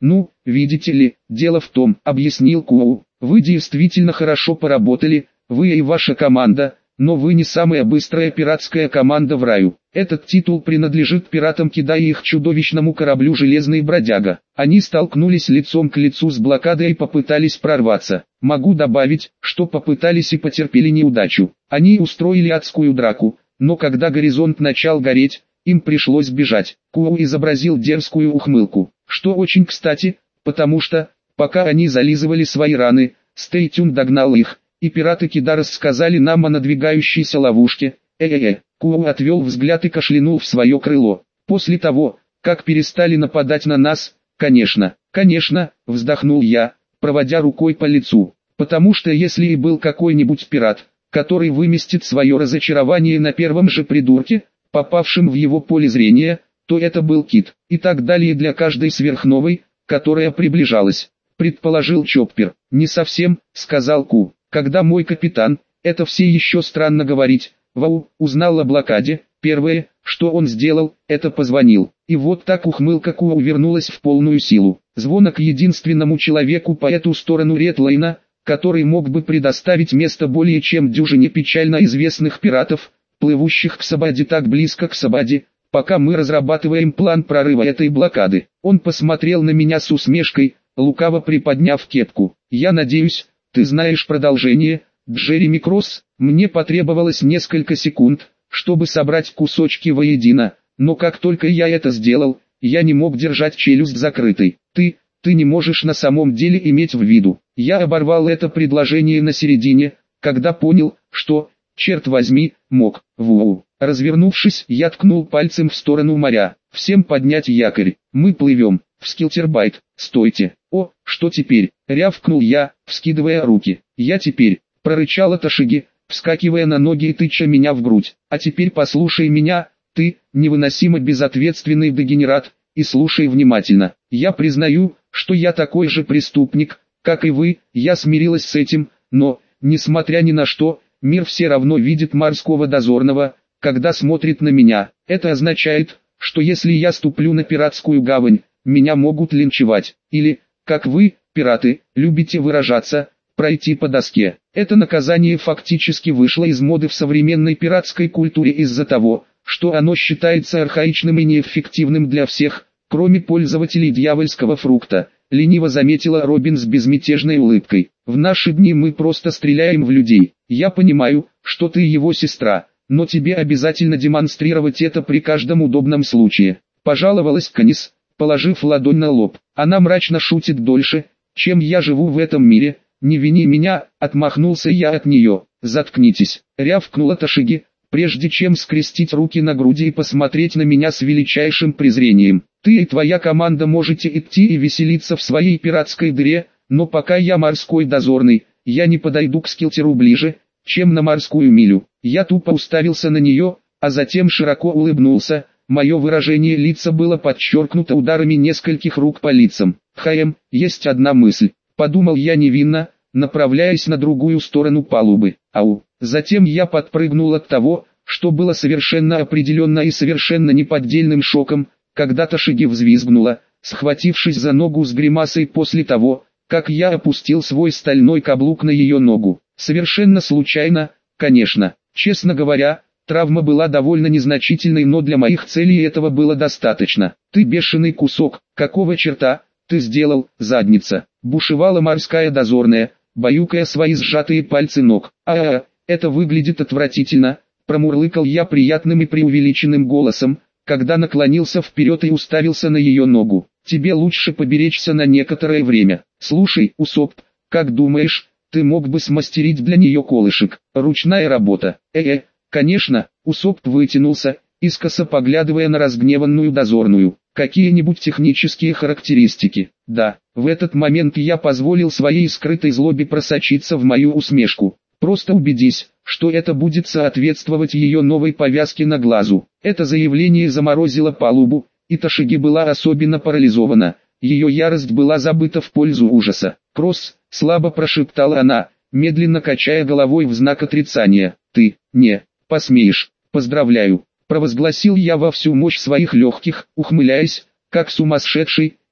«Ну, видите ли, дело в том», — объяснил Куоу, — «вы действительно хорошо поработали, вы и ваша команда, но вы не самая быстрая пиратская команда в раю. Этот титул принадлежит пиратам Кида и их чудовищному кораблю «Железный бродяга». Они столкнулись лицом к лицу с блокадой и попытались прорваться. Могу добавить, что попытались и потерпели неудачу. Они устроили адскую драку, но когда горизонт начал гореть, им пришлось бежать. Куоу изобразил дерзкую ухмылку, что очень кстати, потому что, пока они зализывали свои раны, Стейтюн догнал их, и пираты Кида рассказали нам о надвигающейся ловушке. Куоу отвел взгляд и кашлянул в свое крыло. После того, как перестали нападать на нас, конечно, вздохнул я, проводя рукой по лицу. Потому что если и был какой-нибудь пират, который выместит свое разочарование на первом же придурке, попавшем в его поле зрения, то это был Кит. И так далее для каждой сверхновой, которая приближалась. Предположил Чоппер. «Не совсем», — сказал Ку. «Когда мой капитан, это все еще странно говорить, Вау, узнал о блокаде, первое, что он сделал, это позвонил». И вот так ухмылка Куоу вернулась в полную силу. Звонок единственному человеку по эту сторону Редлайна, который мог бы предоставить место более чем дюжине печально известных пиратов, плывущих к Сабаде так близко к Сабаде, пока мы разрабатываем план прорыва этой блокады. Он посмотрел на меня с усмешкой, лукаво приподняв кепку. «Я надеюсь, ты знаешь продолжение, Джереми Кросс». Мне потребовалось несколько секунд, чтобы собрать кусочки воедино, но как только я это сделал, я не мог держать челюсть закрытой. Ты не можешь на самом деле иметь в виду. Я оборвал это предложение на середине, когда понял, что, черт возьми, мог. Воу. Развернувшись, я ткнул пальцем в сторону моря. «Всем поднять якорь, мы плывем, в Скилтербайт, стойте». «О, что теперь?» — рявкнул я, вскидывая руки. «Я теперь», — прорычала Ташиги, вскакивая на ноги и тыча меня в грудь. «А теперь послушай меня, ты, невыносимо безответственный дегенерат, и слушай внимательно. Я признаю, что я такой же преступник, как и вы, я смирилась с этим, но, несмотря ни на что, мир все равно видит морского дозорного, когда смотрит на меня. Это означает, что если я ступлю на пиратскую гавань, меня могут линчевать, или, как вы, пираты, любите выражаться, пройти по доске. Это наказание фактически вышло из моды в современной пиратской культуре из-за того, что оно считается архаичным и неэффективным для всех, кроме пользователей дьявольского фрукта, лениво заметила Робин с безмятежной улыбкой. В наши дни мы просто стреляем в людей. Я понимаю, что ты его сестра, но тебе обязательно демонстрировать это при каждом удобном случае. Пожаловалась Канис, положив ладонь на лоб. Она мрачно шутит дольше, чем я живу в этом мире. «Не вини меня», — отмахнулся я от нее. «Заткнитесь», — рявкнула Ташиги, прежде чем скрестить руки на груди и посмотреть на меня с величайшим презрением. «Ты и твоя команда можете идти и веселиться в своей пиратской дыре, но пока я морской дозорный, я не подойду к Скилтеру ближе, чем на морскую милю». Я тупо уставился на нее, а затем широко улыбнулся. Мое выражение лица было подчеркнуто ударами нескольких рук по лицам. Есть одна мысль. Подумал я невинно, направляясь на другую сторону палубы. Ау. Затем я подпрыгнул от того, что было совершенно определенно и совершенно неподдельным шоком, когда Ташиги взвизгнула, схватившись за ногу с гримасой после того, как я опустил свой стальной каблук на ее ногу. Совершенно случайно, конечно. Честно говоря, травма была довольно незначительной, но для моих целей этого было достаточно. «Ты бешеный кусок, какого черта ты сделал, задница?» Бушевала морская дозорная, баюкая свои сжатые пальцы ног. Это выглядит отвратительно», — промурлыкал я приятным и преувеличенным голосом, когда наклонился вперед и уставился на ее ногу. «Тебе лучше поберечься на некоторое время. Слушай, Усоп, как думаешь, ты мог бы смастерить для нее колышек? Ручная работа». Конечно», — Усоп вытянулся, искоса поглядывая на разгневанную дозорную. «Какие-нибудь технические характеристики?» «Да». В этот момент я позволил своей скрытой злобе просочиться в мою усмешку. «Просто убедись, что это будет соответствовать ее новой повязке на глазу». Это заявление заморозило палубу, и Ташиги была особенно парализована. Ее ярость была забыта в пользу ужаса. «Кросс», — слабо прошептала она, медленно качая головой в знак отрицания. «Ты не посмеешь. Поздравляю», — провозгласил я во всю мощь своих легких, ухмыляясь, как сумасшедший,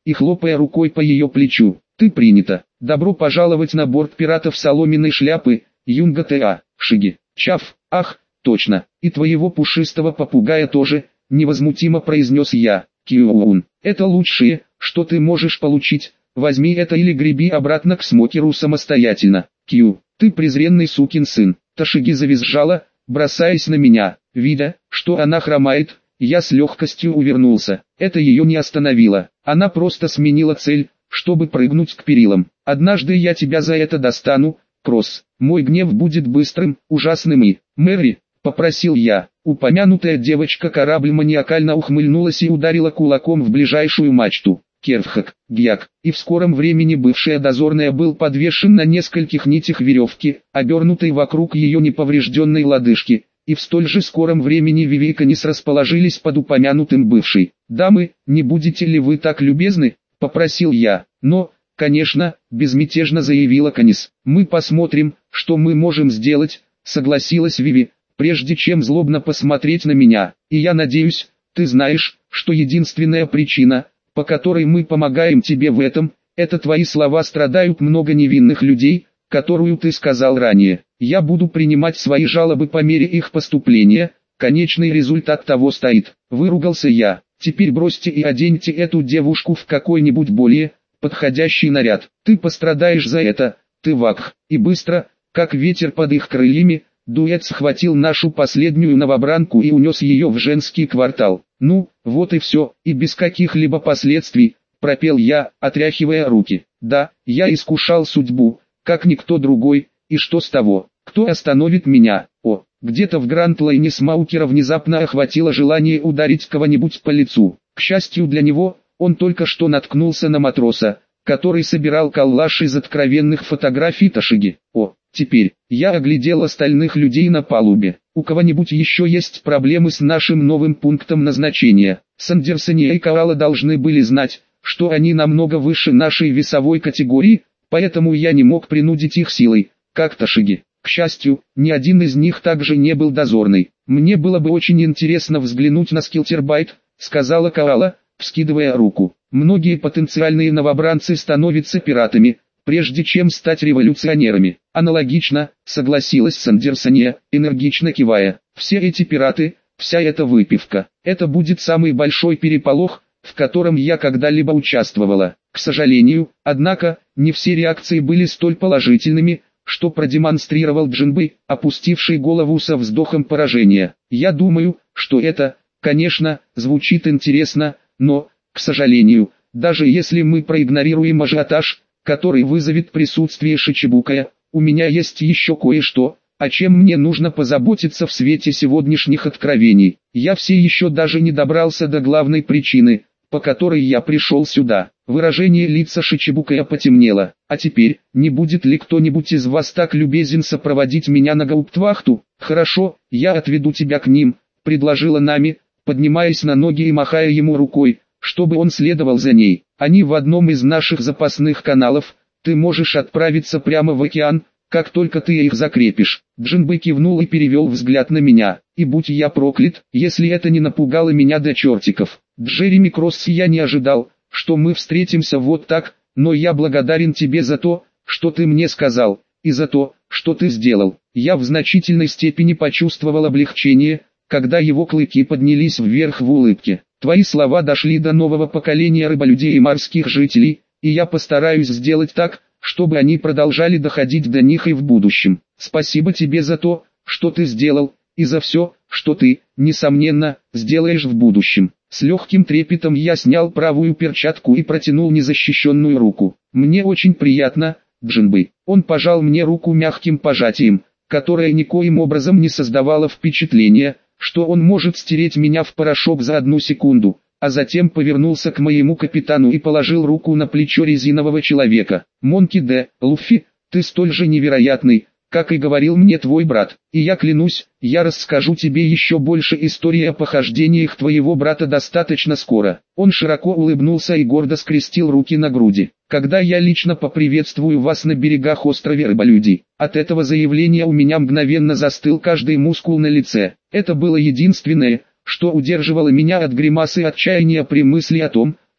и хлопая рукой по ее плечу. Ты принято. Добро пожаловать на борт пиратов соломенной шляпы, Юнга Т.А. Шиги. Чав, ах, точно, и твоего пушистого попугая тоже, невозмутимо произнес я. Кьюун, это лучшее, что ты можешь получить, возьми это или греби обратно к Смокеру самостоятельно. Кью, ты презренный сукин сын. Ташиги завизжала, бросаясь на меня. Видя, что она хромает, я с легкостью увернулся. Это ее не остановило. Она просто сменила цель, чтобы прыгнуть к перилам. Однажды я тебя за это достану, Кросс. Мой гнев будет быстрым, ужасным и... Мэри, попросил я. Упомянутая девочка-корабль маниакально ухмыльнулась и ударила кулаком в ближайшую мачту. Керфхак, Гьяк, и в скором времени бывшая дозорная был подвешен на нескольких нитях веревки, обернутой вокруг ее неповрежденной лодыжки, и в столь же скором времени Виви и Канис расположились под упомянутым бывшей. «Дамы, не будете ли вы так любезны?» – попросил я. «Но, конечно», – безмятежно заявила Канис. «Мы посмотрим, что мы можем сделать», – согласилась Виви, прежде чем злобно посмотреть на меня. «И я надеюсь, ты знаешь, что единственная причина, по которой мы помогаем тебе в этом, это твои слова страдают много невинных людей, которую ты сказал ранее. Я буду принимать свои жалобы по мере их поступления, конечный результат того стоит». Выругался я. «Теперь бросьте и оденьте эту девушку в какой-нибудь более подходящий наряд. Ты пострадаешь за это, ты вакх». И быстро, как ветер под их крыльями, дуэт схватил нашу последнюю новобранку и унес ее в женский квартал. «Ну, вот и все, и без каких-либо последствий», – пропел я, отряхивая руки. «Да, я искушал судьбу, как никто другой, и что с того? Кто остановит меня?» О, где-то в Гранд-Лайне Смаукера внезапно охватило желание ударить кого-нибудь по лицу. К счастью для него, он только что наткнулся на матроса, который собирал коллаж из откровенных фотографий Ташиги. О, теперь, я оглядел остальных людей на палубе. У кого-нибудь еще есть проблемы с нашим новым пунктом назначения? Сандерсония и Коала должны были знать, что они намного выше нашей весовой категории, поэтому я не мог принудить их силой, как Ташиги. К счастью, ни один из них также не был дозорный. «Мне было бы очень интересно взглянуть на Скилтербайт», — сказала Коала, вскидывая руку. «Многие потенциальные новобранцы становятся пиратами, прежде чем стать революционерами». «Аналогично», — согласилась Сандерсония, энергично кивая. «Все эти пираты, вся эта выпивка, это будет самый большой переполох, в котором я когда-либо участвовала». К сожалению, однако, не все реакции были столь положительными, что продемонстрировал Джинбэй, опустивший голову со вздохом поражения. «Я думаю, что это, конечно, звучит интересно, но, к сожалению, даже если мы проигнорируем ажиотаж, который вызовет присутствие Шичибукая, у меня есть еще кое-что, о чем мне нужно позаботиться в свете сегодняшних откровений. Я все еще даже не добрался до главной причины, по которой я пришел сюда». Выражение лица Шичибукая потемнело. «А теперь, не будет ли кто-нибудь из вас так любезен сопроводить меня на гауптвахту?» «Хорошо, я отведу тебя к ним», — предложила Нами, поднимаясь на ноги и махая ему рукой, чтобы он следовал за ней. «Они в одном из наших запасных каналов, ты можешь отправиться прямо в океан, как только ты их закрепишь». Джинбэй кивнул и перевел взгляд на меня. «И будь я проклят, если это не напугало меня до чертиков. Джереми Кросс, я не ожидал, что мы встретимся вот так, но я благодарен тебе за то, что ты мне сказал, и за то, что ты сделал». Я в значительной степени почувствовал облегчение, когда его клыки поднялись вверх в улыбке. «Твои слова дошли до нового поколения рыболюдей и морских жителей, и я постараюсь сделать так, чтобы они продолжали доходить до них и в будущем. Спасибо тебе за то, что ты сделал, и за все, что ты, несомненно, сделаешь в будущем». С легким трепетом я снял правую перчатку и протянул незащищенную руку. «Мне очень приятно, Джинбэй». Он пожал мне руку мягким пожатием, которое никоим образом не создавало впечатления, что он может стереть меня в порошок за 1 секунду, а затем повернулся к моему капитану и положил руку на плечо резинового человека. «Монки Д. Луффи, ты столь же невероятный, как и говорил мне твой брат, и я клянусь, я расскажу тебе еще больше истории о похождениях твоего брата достаточно скоро». Он широко улыбнулся и гордо скрестил руки на груди. «Когда я лично поприветствую вас на берегах острова Рыболюдей». От этого заявления у меня мгновенно застыл каждый мускул на лице. Это было единственное, что удерживало меня от гримасы отчаяния при мысли о том,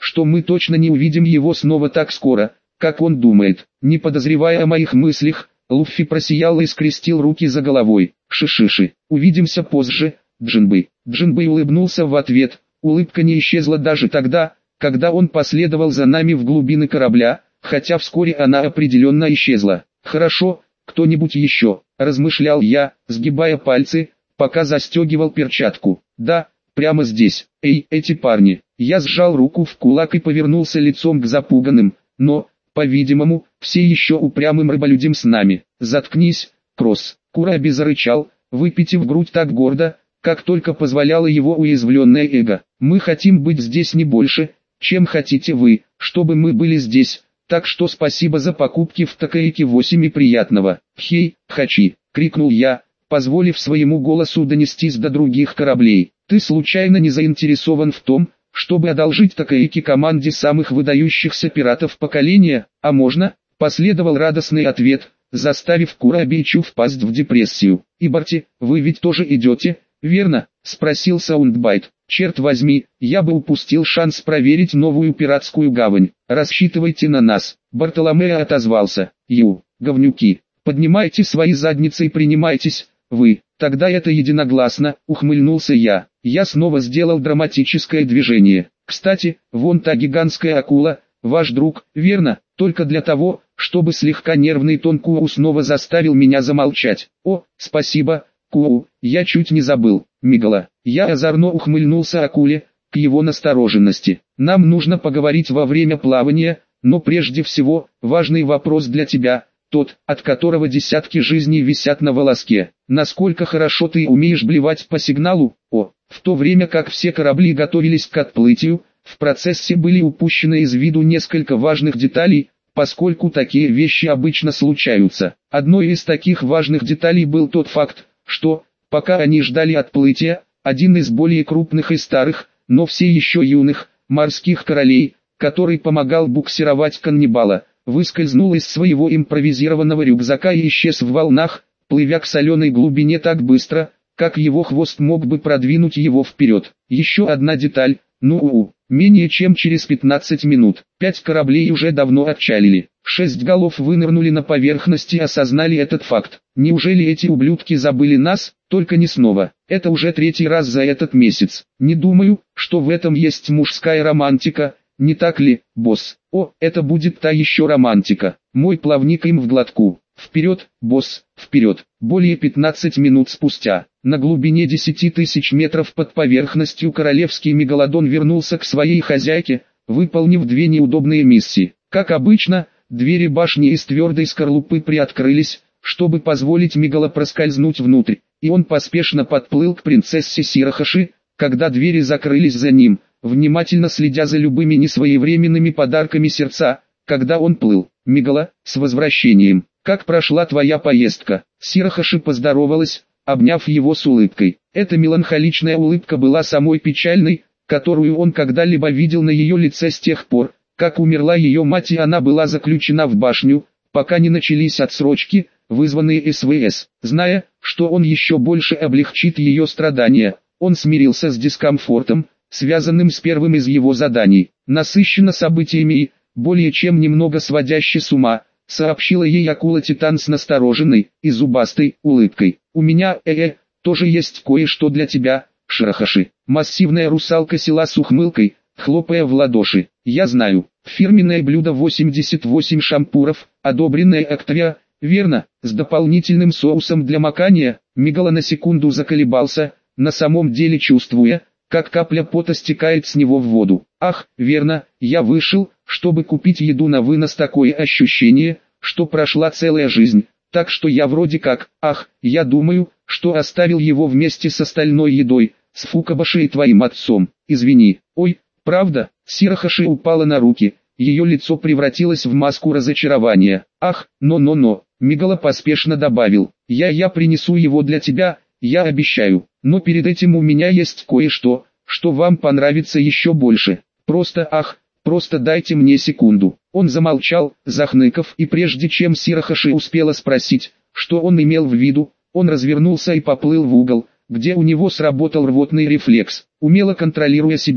что мы точно не увидим его снова так скоро, как он думает. Не подозревая о моих мыслях, Луффи просиял и скрестил руки за головой. Шишиши, увидимся позже, Джинбэй. Джинбэй улыбнулся в ответ. Улыбка не исчезла даже тогда, когда он последовал за нами в глубины корабля, хотя вскоре она определенно исчезла. «Хорошо, кто-нибудь еще?» – размышлял я, сгибая пальцы, пока застегивал перчатку. «Да, прямо здесь. Эй, эти парни!» Я сжал руку в кулак и повернулся лицом к запуганным, но, по-видимому, все еще упрямым рыболюдям с нами. «Заткнись, Кросс!» Кураби зарычал, выпитив грудь так гордо, как только позволяло его уязвленное эго. «Мы хотим быть здесь не больше, чем хотите вы, чтобы мы были здесь, так что спасибо за покупки в Такаэке 8 и приятного». «Хей, Хачи!» — крикнул я, позволив своему голосу донестись до других кораблей. «Ты случайно не заинтересован в том, чтобы одолжить Такаэке команде самых выдающихся пиратов поколения, а можно?» — последовал радостный ответ, заставив Курабичу впасть в депрессию. «И Барти, вы ведь тоже идете, верно?» — спросил Саундбайт. «Черт возьми, я бы упустил шанс проверить новую пиратскую гавань. Рассчитывайте на нас». Бартоломео отозвался. «Говнюки, поднимайте свои задницы и принимайтесь, вы». «Тогда это единогласно», — ухмыльнулся я. Я снова сделал драматическое движение. «Кстати, вон та гигантская акула, ваш друг, верно? Только для того, чтобы слегка нервный тон Куу снова заставил меня замолчать». «О, спасибо, Куу, я чуть не забыл, Мигала». Я озорно ухмыльнулся акуле, к его настороженности. «Нам нужно поговорить во время плавания, но прежде всего, важный вопрос для тебя, тот, от которого десятки жизней висят на волоске. Насколько хорошо ты умеешь блевать по сигналу?» В то время как все корабли готовились к отплытию, в процессе были упущены из виду несколько важных деталей, поскольку такие вещи обычно случаются. Одной из таких важных деталей был тот факт, что, пока они ждали отплытия, один из более крупных и старых, но все еще юных, морских королей, который помогал буксировать каннибала, выскользнул из своего импровизированного рюкзака и исчез в волнах, плывя к соленой глубине так быстро, как его хвост мог бы продвинуть его вперед. Еще одна деталь, менее чем через 15 минут, 5 кораблей уже давно отчалили. 6 голов вынырнули на поверхность и осознали этот факт. Неужели эти ублюдки забыли нас? Только не снова. Это уже 3-й раз за этот месяц. Не думаю, что в этом есть мужская романтика, не так ли, босс? Это будет та еще романтика. Мой плавник им в глотку. Вперед, босс, вперед. Более 15 минут спустя, на глубине 10 тысяч метров под поверхностью королевский мегалодон вернулся к своей хозяйке, выполнив 2 неудобные миссии. Как обычно, двери башни из твердой скорлупы приоткрылись, чтобы позволить Мегало проскользнуть внутрь, и он поспешно подплыл к принцессе Сирахаши, когда двери закрылись за ним, внимательно следя за любыми несвоевременными подарками сердца, когда он плыл. «Мегало, с возвращением! Как прошла твоя поездка?» Сирахаши поздоровалась, обняв его с улыбкой. Эта меланхоличная улыбка была самой печальной, которую он когда-либо видел на ее лице с тех пор, как умерла ее мать, и она была заключена в башню, пока не начались отсрочки, вызванные СВС. Зная, что он еще больше облегчит ее страдания, он смирился с дискомфортом, связанным с первым из его заданий. «Насыщенно событиями и, более чем немного сводяще с ума», сообщила ей акула-титан с настороженной и зубастой улыбкой. «У меня, тоже есть кое-что для тебя, Ширахаши». Массивная русалка села с ухмылкой, хлопая в ладоши. «Я знаю, фирменное блюдо 88 шампуров, одобренное Актвиа, верно, с дополнительным соусом для макания». Мегало на секунду заколебался, на самом деле чувствуя, как капля пота стекает с него в воду. «Ах, верно, я вышел, чтобы купить еду на вынос. Такое ощущение, что прошла целая жизнь, так что я вроде как, я думаю, что оставил его вместе с остальной едой, с Фукабаши и твоим отцом. Извини». «Ой, правда?» Сирахаши упала на руки, ее лицо превратилось в маску разочарования. Но, Мегало поспешно добавил, я принесу его для тебя, я обещаю, но перед этим у меня есть кое-что, что вам понравится еще больше. Просто дайте мне секунду». Он замолчал, захныкав, и прежде чем Сирахаши успела спросить, что он имел в виду, он развернулся и поплыл в угол, где у него сработал рвотный рефлекс. Умело контролируя себя,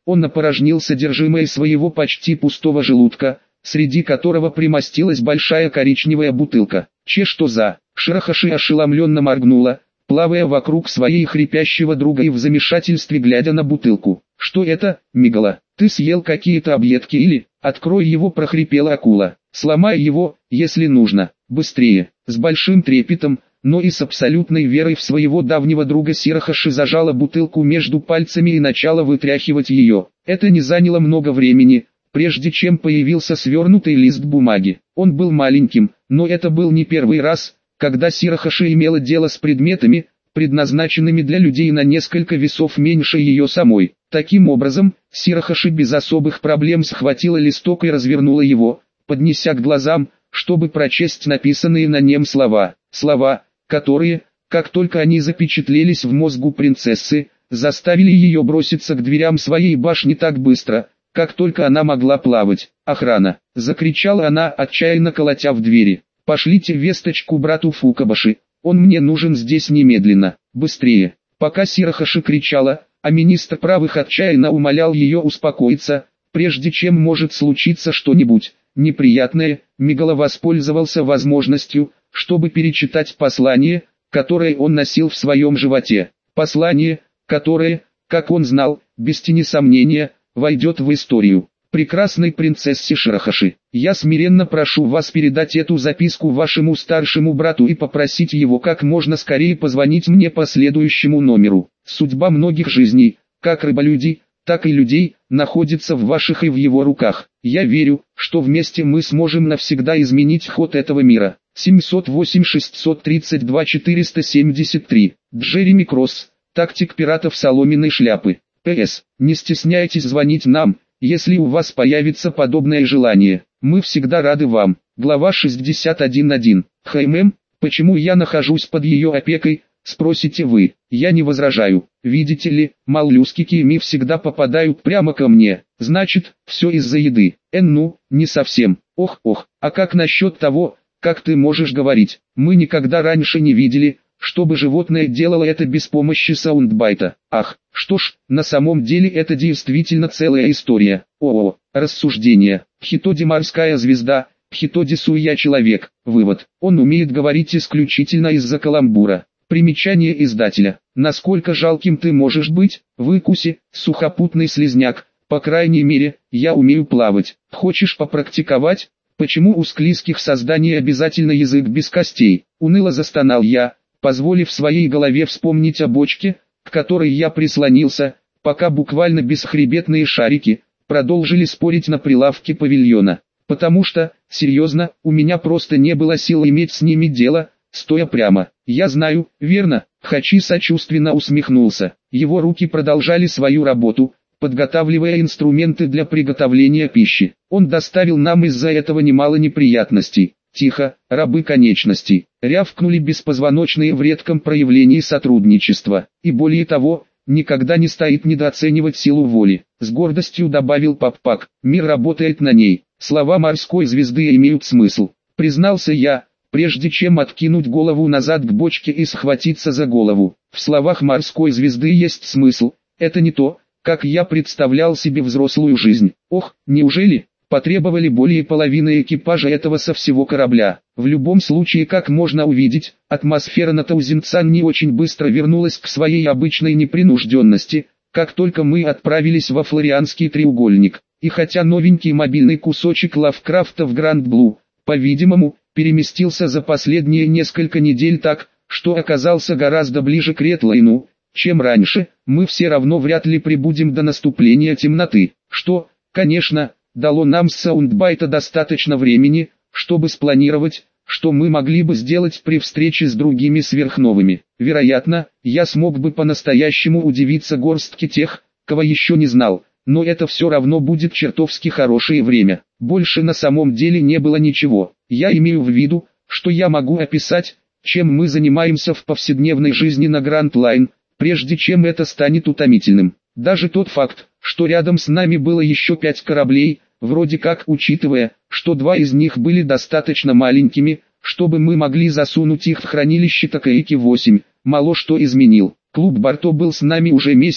Он опорожнил содержимое своего почти пустого желудка, среди которого примостилась большая коричневая бутылка. «Че что за?» Широхоши ошеломленно моргнула, плавая вокруг своей хрипящего друга и в замешательстве глядя на бутылку. «Что это, Мигала? Ты съел какие-то объедки или...» «Открой его!» — прохрипела акула. «Сломай его, если нужно. Быстрее!» С большим трепетом, но и с абсолютной верой в своего давнего друга Сирохоши зажала бутылку между пальцами и начала вытряхивать ее. Это не заняло много времени, прежде чем появился свернутый лист бумаги. Он был маленьким, но это был не первый раз, когда Сирохоши имела дело с предметами, предназначенными для людей на несколько весов меньше ее самой. Таким образом, Сирохоши без особых проблем схватила листок и развернула его, поднеся к глазам, чтобы прочесть написанные на нем слова. Слова, которые, как только они запечатлелись в мозгу принцессы, заставили ее броситься к дверям своей башни так быстро, как только она могла плавать. «Охрана!» — закричала она, отчаянно колотя в двери. «Пошлите весточку брату Фукабаши, он мне нужен здесь немедленно, быстрее!» Пока Сирохоши кричала, а министр правых отчаянно умолял ее успокоиться, прежде чем может случиться что-нибудь неприятное, Мигала воспользовался возможностью, чтобы перечитать послание, которое он носил в своем животе. Послание, которое, как он знал, без тени сомнения, войдет в историю. «Прекрасной принцессе Широхоши, я смиренно прошу вас передать эту записку вашему старшему брату и попросить его как можно скорее позвонить мне по следующему номеру. Судьба многих жизней, как рыболюдей, так и людей, находится в ваших и в его руках. Я верю, что вместе мы сможем навсегда изменить ход этого мира». 708-632-473. Джереми Кросс, тактик пиратов соломенной шляпы. П.С. Не стесняйтесь звонить нам, если у вас появится подобное желание. Мы всегда рады вам. Глава 61.1. «Мэм, почему я нахожусь под ее опекой?» — спросите вы. Я не возражаю. Видите ли, моллюски Кими всегда попадают прямо ко мне. Значит, все из-за еды. Ну, не совсем. Ох, а как насчет того, как ты можешь говорить? Мы никогда раньше не видели, чтобы животное делало это без помощи саундбайта. Ах, что ж, на самом деле это действительно целая история. Рассуждение. Хитоди морская звезда, Хитоди Суя человек. Вывод. Он умеет говорить исключительно из-за каламбура. Примечание издателя. Насколько жалким ты можешь быть, выкуси, сухопутный слизняк. По крайней мере, я умею плавать. Хочешь попрактиковать? Почему у склизких созданий обязательно язык без костей? Уныло застонал я, позволив своей голове вспомнить о бочке, к которой я прислонился, пока буквально бесхребетные шарики продолжили спорить на прилавке павильона. Потому что, серьезно, у меня просто не было сил иметь с ними дело, стоя прямо. Я знаю, верно? Хачи сочувственно усмехнулся. Его руки продолжали свою работу, подготавливая инструменты для приготовления пищи. Он доставил нам из-за этого немало неприятностей. Тихо, рабы конечностей, рявкнули беспозвоночные в редком проявлении сотрудничества. И более того, никогда не стоит недооценивать силу воли. С гордостью добавил Паппак, мир работает на ней. Слова морской звезды имеют смысл. Признался я, прежде чем откинуть голову назад к бочке и схватиться за голову. В словах морской звезды есть смысл. Это не то, как я представлял себе взрослую жизнь. Ох, неужели? Потребовали более половины экипажа этого со всего корабля. В любом случае, как можно увидеть, атмосфера на Таузенцан не очень быстро вернулась к своей обычной непринужденности, как только мы отправились во Флорианский треугольник. И хотя новенький мобильный кусочек Лавкрафта в Гранд Блу, по-видимому, переместился за последние несколько недель так, что оказался гораздо ближе к Ретлайну, чем раньше, мы все равно вряд ли прибудем до наступления темноты, что, конечно, дало нам с саундбайта достаточно времени, чтобы спланировать, что мы могли бы сделать при встрече с другими сверхновыми. Вероятно, я смог бы по-настоящему удивиться горстке тех, кого еще не знал, но это все равно будет чертовски хорошее время. Больше на самом деле не было ничего. Я имею в виду, что я могу описать, чем мы занимаемся в повседневной жизни на Гранд Лайн, прежде чем это станет утомительным. Даже тот факт, что рядом с нами было еще 5 кораблей, вроде как учитывая, что 2 из них были достаточно маленькими, чтобы мы могли засунуть их в хранилище Такаики-8, мало что изменил. Клуб Барто был с нами уже месяц,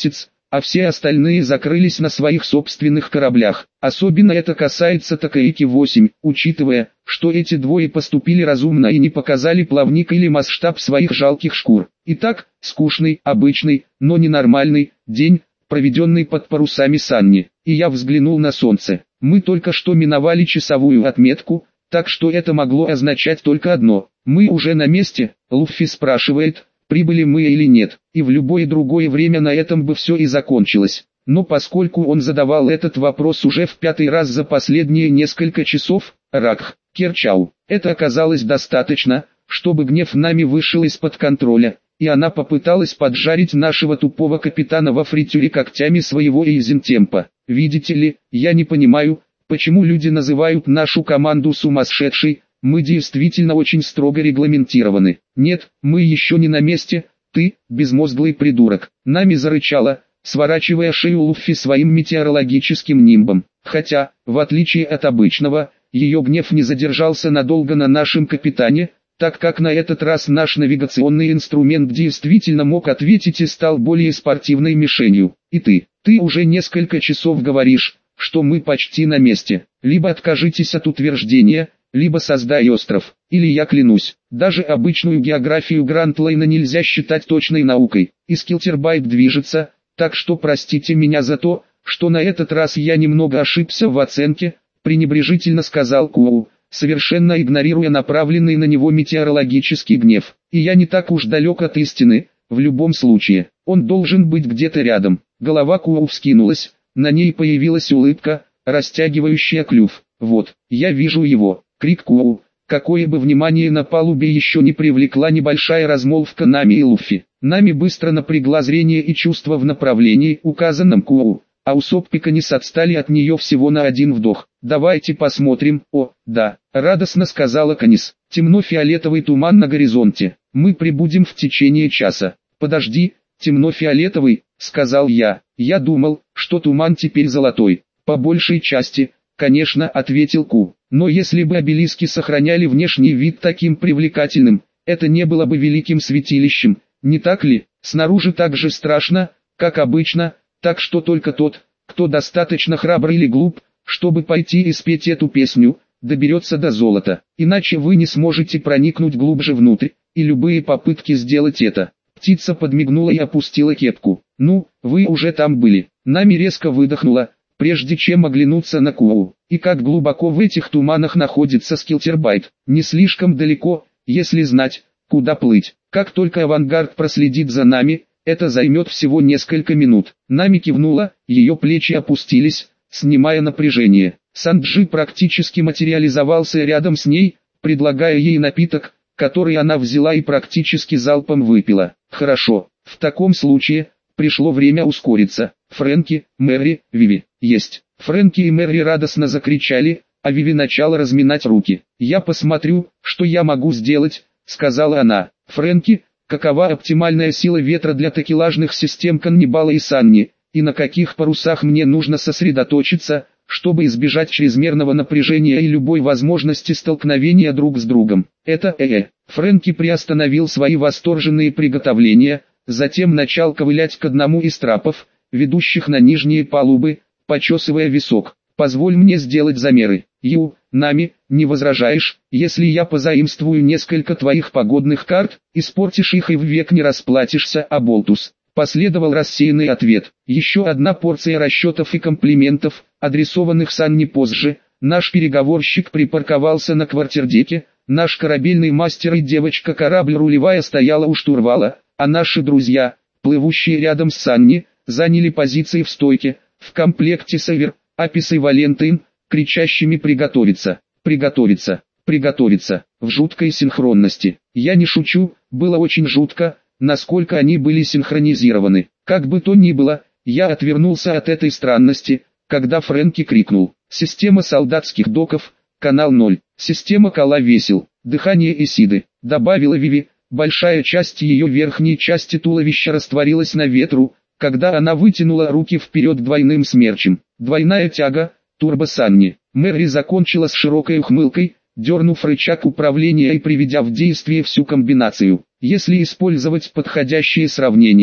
а все остальные закрылись на своих собственных кораблях. Особенно это касается Такаики-8, учитывая, что эти двое поступили разумно и не показали плавник или масштаб своих жалких шкур. Итак, скучный, обычный, но ненормальный день, проведенный под парусами Санни. И я взглянул на солнце. Мы только что миновали часовую отметку, так что это могло означать только одно. Мы уже на месте. Луффи спрашивает, прибыли мы или нет, и в любое другое время на этом бы все и закончилось. Но поскольку он задавал этот вопрос уже в 5-й раз за последние несколько часов, Ракх, Керчау, это оказалось достаточно, чтобы гнев Нами вышел из-под контроля, и она попыталась поджарить нашего тупого капитана во фритюре когтями своего Эйзентемпа. Видите ли, я не понимаю, почему люди называют нашу команду сумасшедшей. Мы действительно очень строго регламентированы. Нет, мы еще не на месте, ты, безмозглый придурок. Нами зарычала, сворачивая шею Луффи своим метеорологическим нимбом. Хотя, в отличие от обычного, ее гнев не задержался надолго на нашем капитане, так как на этот раз наш навигационный инструмент действительно мог ответить и стал более спортивной мишенью. И ты уже несколько часов говоришь, что мы почти на месте. Либо откажитесь от утверждения, либо создай остров, или я клянусь, даже обычную географию Грантлейна нельзя считать точной наукой, и Скилтербайт движется, так что простите меня за то, что на этот раз я немного ошибся в оценке, пренебрежительно сказал Коу, совершенно игнорируя направленный на него метеорологический гнев, и я не так уж далек от истины, в любом случае, он должен быть где-то рядом. Голова Коу вскинулась, на ней появилась улыбка, растягивающая клюв. Вот, я вижу его. Крик Коу, какое бы внимание на палубе еще не привлекла небольшая размолвка Нами и Луффи. Нами быстро напрягла зрение и чувство в направлении, указанном Коу, а Усоп Пиканис отстали от нее всего на один вдох. «Давайте посмотрим». «О, да», — радостно сказала Канис. «Темно-фиолетовый туман на горизонте. Мы прибудем в течение часа». «Подожди, темно-фиолетовый», — сказал я. «Я думал, что туман теперь золотой». «По большей части», конечно, ответил Ку. Но если бы обелиски сохраняли внешний вид таким привлекательным, это не было бы великим святилищем, не так ли? Снаружи так же страшно, как обычно, так что только тот, кто достаточно храбр или глуп, чтобы пойти и спеть эту песню, доберется до золота. Иначе вы не сможете проникнуть глубже внутрь, и любые попытки сделать это. Птица подмигнула и опустила кепку. «Ну, вы уже там были». Нами резко выдохнула, прежде чем оглянуться на Коу. И как глубоко в этих туманах находится Скилтербайт. Не слишком далеко, если знать, куда плыть. Как только авангард проследит за нами, это займет всего несколько минут. Нами кивнула, ее плечи опустились, снимая напряжение. Санджи практически материализовался рядом с ней, предлагая ей напиток, который она взяла и практически залпом выпила. Хорошо, в таком случае, пришло время ускориться. Фрэнки, Мэри, Виви, есть. Фрэнки и Мэри радостно закричали, а Виви начала разминать руки. «Я посмотрю, что я могу сделать», — сказала она. «Фрэнки, какова оптимальная сила ветра для такелажных систем Каннибала и Санни, и на каких парусах мне нужно сосредоточиться, чтобы избежать чрезмерного напряжения и любой возможности столкновения друг с другом?» «Это Фрэнки приостановил свои восторженные приготовления, затем начал ковылять к одному из трапов, ведущих на нижние палубы, почесывая висок. «Позволь мне сделать замеры. Нами, не возражаешь, если я позаимствую несколько твоих погодных карт, испортишь их и ввек не расплатишься, Аболтус?» Последовал рассеянный ответ. Еще одна порция расчетов и комплиментов, адресованных Санни позже. Наш переговорщик припарковался на квартердеке, наш корабельный мастер и девочка-корабль рулевая стояла у штурвала, а наши друзья, плывущие рядом с Санни, заняли позиции в стойке, в комплекте с Эвер, Апис и Валентин, кричащими «приготовиться, приготовиться, приготовиться», в жуткой синхронности. Я не шучу, было очень жутко, насколько они были синхронизированы. Как бы то ни было, я отвернулся от этой странности, когда Фрэнки крикнул: «Система солдатских доков, канал 0, система кола весел, дыхание Исиды», добавила Виви. Большая часть ее верхней части туловища растворилась на ветру, когда она вытянула руки вперед двойным смерчем. Двойная тяга, турбо Санни. Мэри закончила с широкой ухмылкой, дернув рычаг управления и приведя в действие всю комбинацию. Если использовать подходящее сравнение,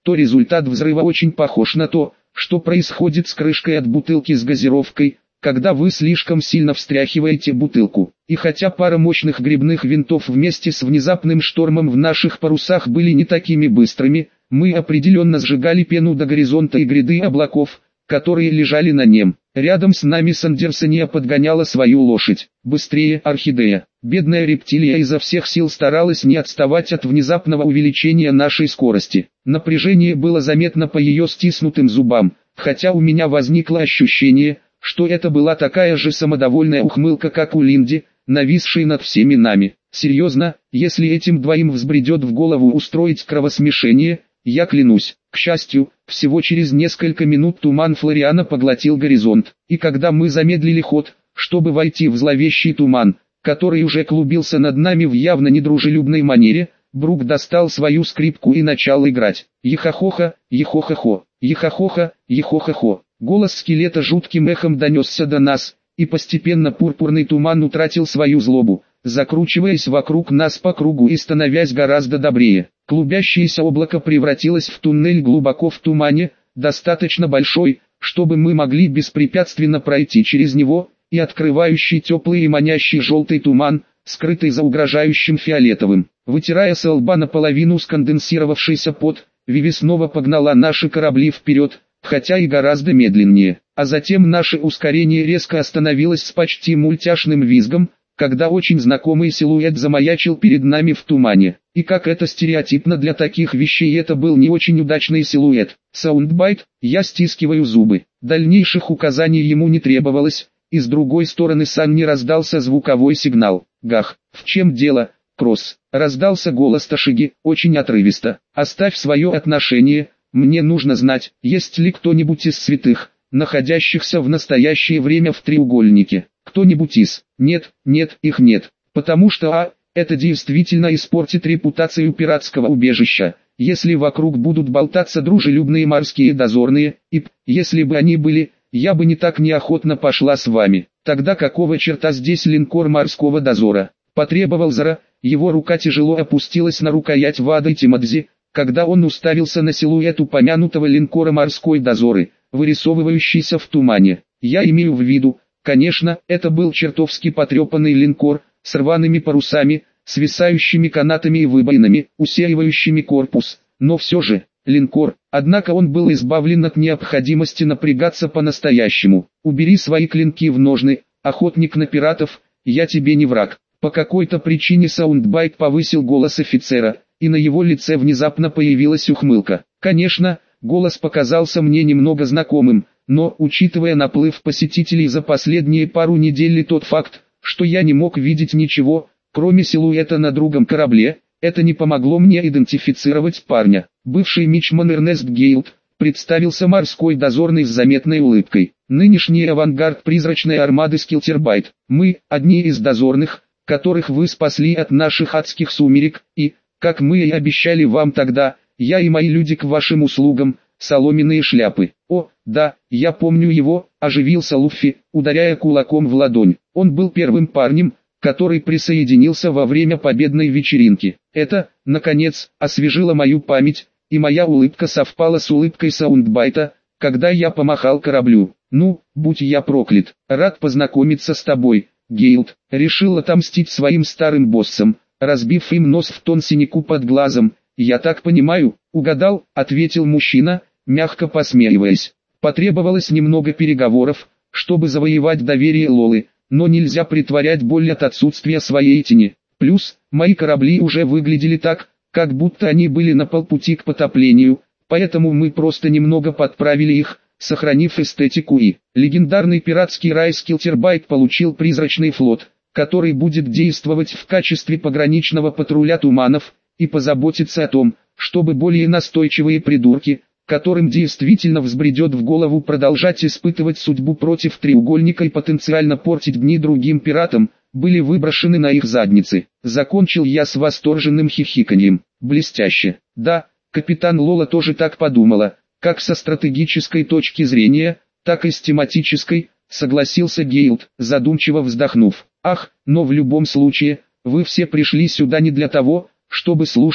то результат взрыва очень похож на то, что происходит с крышкой от бутылки с газировкой, когда вы слишком сильно встряхиваете бутылку. И хотя пара мощных грибных винтов вместе с внезапным штормом в наших парусах были не такими быстрыми, мы определенно сжигали пену до горизонта и гряды облаков, которые лежали на нем. Рядом с нами Сандерсония подгоняла свою лошадь. Быстрее, Орхидея. Бедная рептилия изо всех сил старалась не отставать от внезапного увеличения нашей скорости. Напряжение было заметно по ее стиснутым зубам, хотя у меня возникло ощущение, что это была такая же самодовольная ухмылка, как у Линди, нависшей над всеми нами. Серьезно, если этим двоим взбредет в голову устроить кровосмешение, я клянусь. К счастью, всего через несколько минут туман Флориана поглотил горизонт, и когда мы замедлили ход, чтобы войти в зловещий туман, который уже клубился над нами в явно недружелюбной манере, Брук достал свою скрипку и начал играть. Ехохоха, ехохохо, ехохоха, ехохохо. Голос скелета жутким эхом донесся до нас, и постепенно пурпурный туман утратил свою злобу, закручиваясь вокруг нас по кругу и становясь гораздо добрее. Клубящееся облако превратилось в туннель глубоко в тумане, достаточно большой, чтобы мы могли беспрепятственно пройти через него, и открывающий теплый и манящий желтый туман, скрытый за угрожающим фиолетовым. Вытирая с лба наполовину сконденсировавшийся пот, Виви снова погнала наши корабли вперед, хотя и гораздо медленнее. А затем наше ускорение резко остановилось с почти мультяшным визгом, когда очень знакомый силуэт замаячил перед нами в тумане. И как это стереотипно для таких вещей, это был не очень удачный силуэт. Саундбайт, я стискиваю зубы. Дальнейших указаний ему не требовалось, и с другой стороны Санни раздался звуковой сигнал. Гах, в чем дело, Кросс? Раздался голос Ташиги, очень отрывисто. Оставь свое отношение, мне нужно знать, есть ли кто-нибудь из святых, находящихся в настоящее время в треугольнике. Кто-нибудь из... Нет, их нет. Потому что это действительно испортит репутацию пиратского убежища. Если вокруг будут болтаться дружелюбные морские дозорные, и если бы они были, я бы не так неохотно пошла с вами. Тогда какого черта здесь линкор морского дозора? Потребовал Зара, его рука тяжело опустилась на рукоять Вады Тимадзи, когда он уставился на силуэт упомянутого линкора морской дозоры, вырисовывающийся в тумане. Я имею в виду, конечно, это был чертовски потрепанный линкор, с рваными парусами, свисающими канатами и выбоинами, усеивающими корпус, но все же, линкор, однако он был избавлен от необходимости напрягаться по-настоящему. Убери свои клинки в ножны, охотник на пиратов, я тебе не враг. По какой-то причине Саундбайт повысил голос офицера, и на его лице внезапно появилась ухмылка. Конечно, голос показался мне немного знакомым, но, учитывая наплыв посетителей за последние пару недель и тот факт, что я не мог видеть ничего, кроме силуэта на другом корабле, это не помогло мне идентифицировать парня. Бывший мичман Эрнест Гейлд представился морской дозорный с заметной улыбкой. Нынешний авангард призрачной армады Скилтербайт. Мы, одни из дозорных, которых вы спасли от наших адских сумерек, и, как мы и обещали вам тогда, я и мои люди к вашим услугам, соломенные шляпы. О, да, я помню его, оживился Луффи, ударяя кулаком в ладонь. Он был первым парнем, который присоединился во время победной вечеринки. Это, наконец, освежило мою память, и моя улыбка совпала с улыбкой Саундбайта, когда я помахал кораблю. Ну, будь я проклят, рад познакомиться с тобой, Гейлд. Решил отомстить своим старым боссам, разбив им нос в тон синяку под глазом. Я так понимаю, угадал, ответил мужчина, мягко посмеиваясь. Потребовалось немного переговоров, чтобы завоевать доверие Лолы, но нельзя притворять боль от отсутствия своей тени. Плюс, мои корабли уже выглядели так, как будто они были на полпути к потоплению, поэтому мы просто немного подправили их, сохранив эстетику и легендарный пиратский рай Скилтербайт получил призрачный флот, который будет действовать в качестве пограничного патруля туманов, и позаботиться о том, чтобы более настойчивые придурки, которым действительно взбредет в голову продолжать испытывать судьбу против треугольника и потенциально портить дни другим пиратам, были выброшены на их задницы. Закончил я с восторженным хихиканьем. Блестяще. Да, капитан Лола тоже так подумала, как со стратегической точки зрения, так и с тематической, согласился Гейлд, задумчиво вздохнув. Ах, но в любом случае, вы все пришли сюда не для того, чтобы слушать,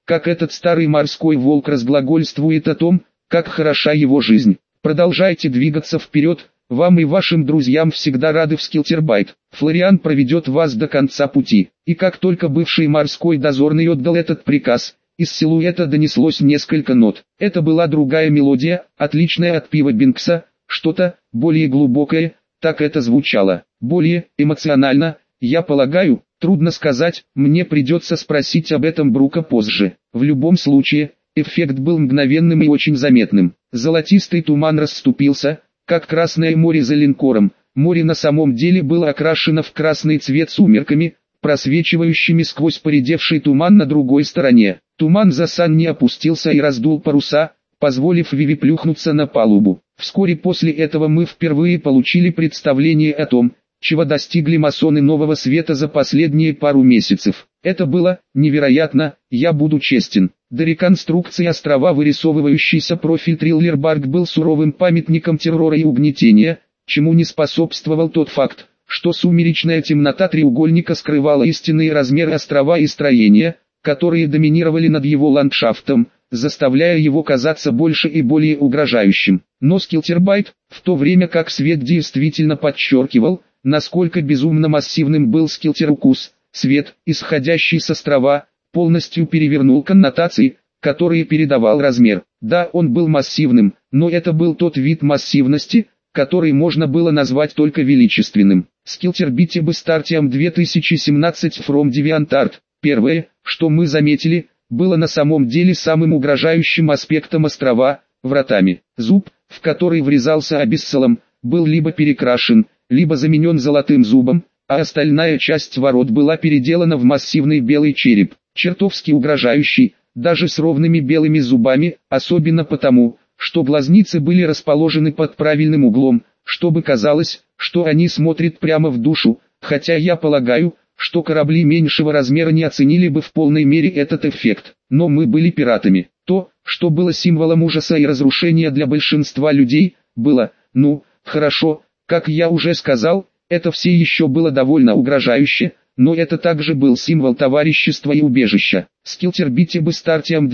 как этот старый морской волк разглагольствует о том, как хороша его жизнь. Продолжайте двигаться вперед, вам и вашим друзьям всегда рады в Скилтербайт. Флориан проведет вас до конца пути. И как только бывший морской дозорный отдал этот приказ, из силуэта донеслось несколько нот. Это была другая мелодия, отличная от пива Бинкса, что-то более глубокое, так это звучало. Более эмоционально, я полагаю, трудно сказать, мне придется спросить об этом Брука позже. В любом случае, эффект был мгновенным и очень заметным. Золотистый туман расступился, как Красное море за линкором. Море на самом деле было окрашено в красный цвет сумерками, просвечивающими сквозь поредевший туман на другой стороне. Туман за Санни опустился и раздул паруса, позволив Виви плюхнуться на палубу. Вскоре после этого мы впервые получили представление о том, чего достигли масоны Нового Света за последние пару месяцев. Это было невероятно, я буду честен. До реконструкции острова вырисовывающийся профиль Триллербарг был суровым памятником террора и угнетения, чему не способствовал тот факт, что сумеречная темнота треугольника скрывала истинные размеры острова и строения, которые доминировали над его ландшафтом, заставляя его казаться больше и более угрожающим. Но Скилтербайт, в то время как свет действительно подчеркивал, насколько безумно массивным был Скилтерукус, свет, исходящий с острова, полностью перевернул коннотации, которые передавал размер. Да, он был массивным, но это был тот вид массивности, который можно было назвать только величественным. Скилтербите Бастартиум 2017 From DeviantArt. Первое, что мы заметили, было на самом деле самым угрожающим аспектом острова, вратами. Зуб, в который врезался Абиссалом, был либо перекрашен, либо заменен золотым зубом, а остальная часть ворот была переделана в массивный белый череп, чертовски угрожающий, даже с ровными белыми зубами, особенно потому, что глазницы были расположены под правильным углом, чтобы казалось, что они смотрят прямо в душу, хотя я полагаю, что корабли меньшего размера не оценили бы в полной мере этот эффект. Но мы были пиратами. То, что было символом ужаса и разрушения для большинства людей, было, хорошо, как я уже сказал, это все еще было довольно угрожающе, но это также был символ товарищества и убежища. Скилтербите Бастартиум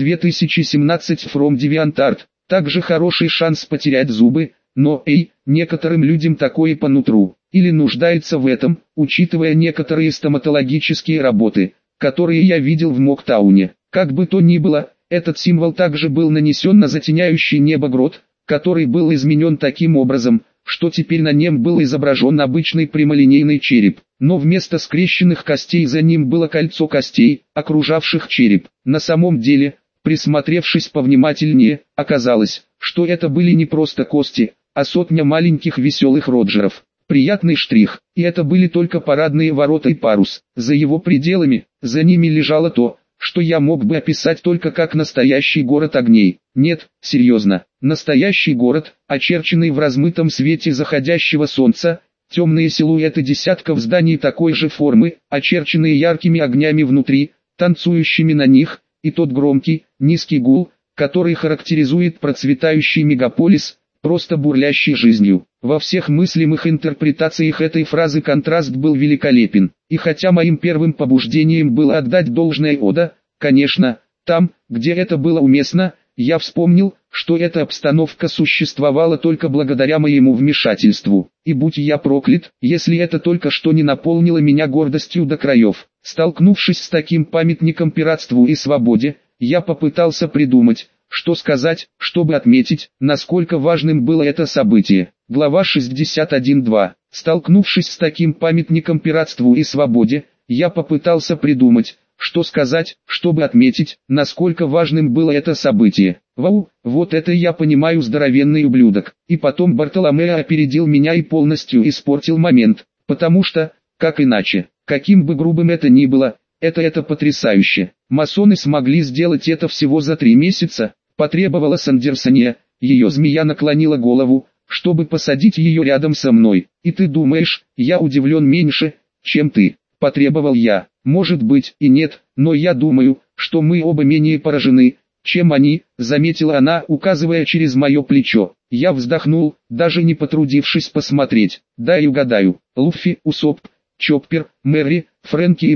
2017 From DeviantArt. Также хороший шанс потерять зубы, но некоторым людям такое по нутру, или нуждается в этом, учитывая некоторые стоматологические работы, которые я видел в Моктауне. Как бы то ни было, этот символ также был нанесен на затеняющий небо грот, который был изменен таким образом, что теперь на нем был изображен обычный прямолинейный череп, но вместо скрещенных костей за ним было кольцо костей, окружавших череп. На самом деле, присмотревшись повнимательнее, оказалось, что это были не просто кости, а сотня маленьких веселых Роджеров. Приятный штрих, и это были только парадные ворота и парус. За его пределами, за ними лежало то, что я мог бы описать только как настоящий город огней. Нет, серьезно, настоящий город, очерченный в размытом свете заходящего солнца, темные силуэты десятков зданий такой же формы, очерченные яркими огнями внутри, танцующими на них, и тот громкий, низкий гул, который характеризует процветающий мегаполис, просто бурлящий жизнью. Во всех мыслимых интерпретациях этой фразы контраст был великолепен, и хотя моим первым побуждением было отдать должное Ода, конечно, там, где это было уместно, я вспомнил, что эта обстановка существовала только благодаря моему вмешательству, и будь я проклят, если это только что не наполнило меня гордостью до краев. Столкнувшись с таким памятником пиратству и свободе, я попытался придумать, что сказать, чтобы отметить, насколько важным было это событие. Глава 61.2. Столкнувшись с таким памятником пиратству и свободе, я попытался придумать, что сказать, чтобы отметить, насколько важным было это событие. Вау, вот это я понимаю, здоровенный ублюдок. И потом Бартоломео опередил меня и полностью испортил момент, потому что, как иначе, каким бы грубым это ни было, это потрясающе. Масоны смогли сделать это всего за 3 месяца, потребовала Сандерсония, ее змея наклонила голову, чтобы посадить ее рядом со мной. И ты думаешь, я удивлен меньше, чем ты, потребовал я. Может быть и нет, но я думаю, что мы оба менее поражены, чем они, заметила она, указывая через мое плечо. Я вздохнул, даже не потрудившись посмотреть. Дай угадаю, Луффи, Усоп, Чоппер, Мэри, Фрэнки и Брук,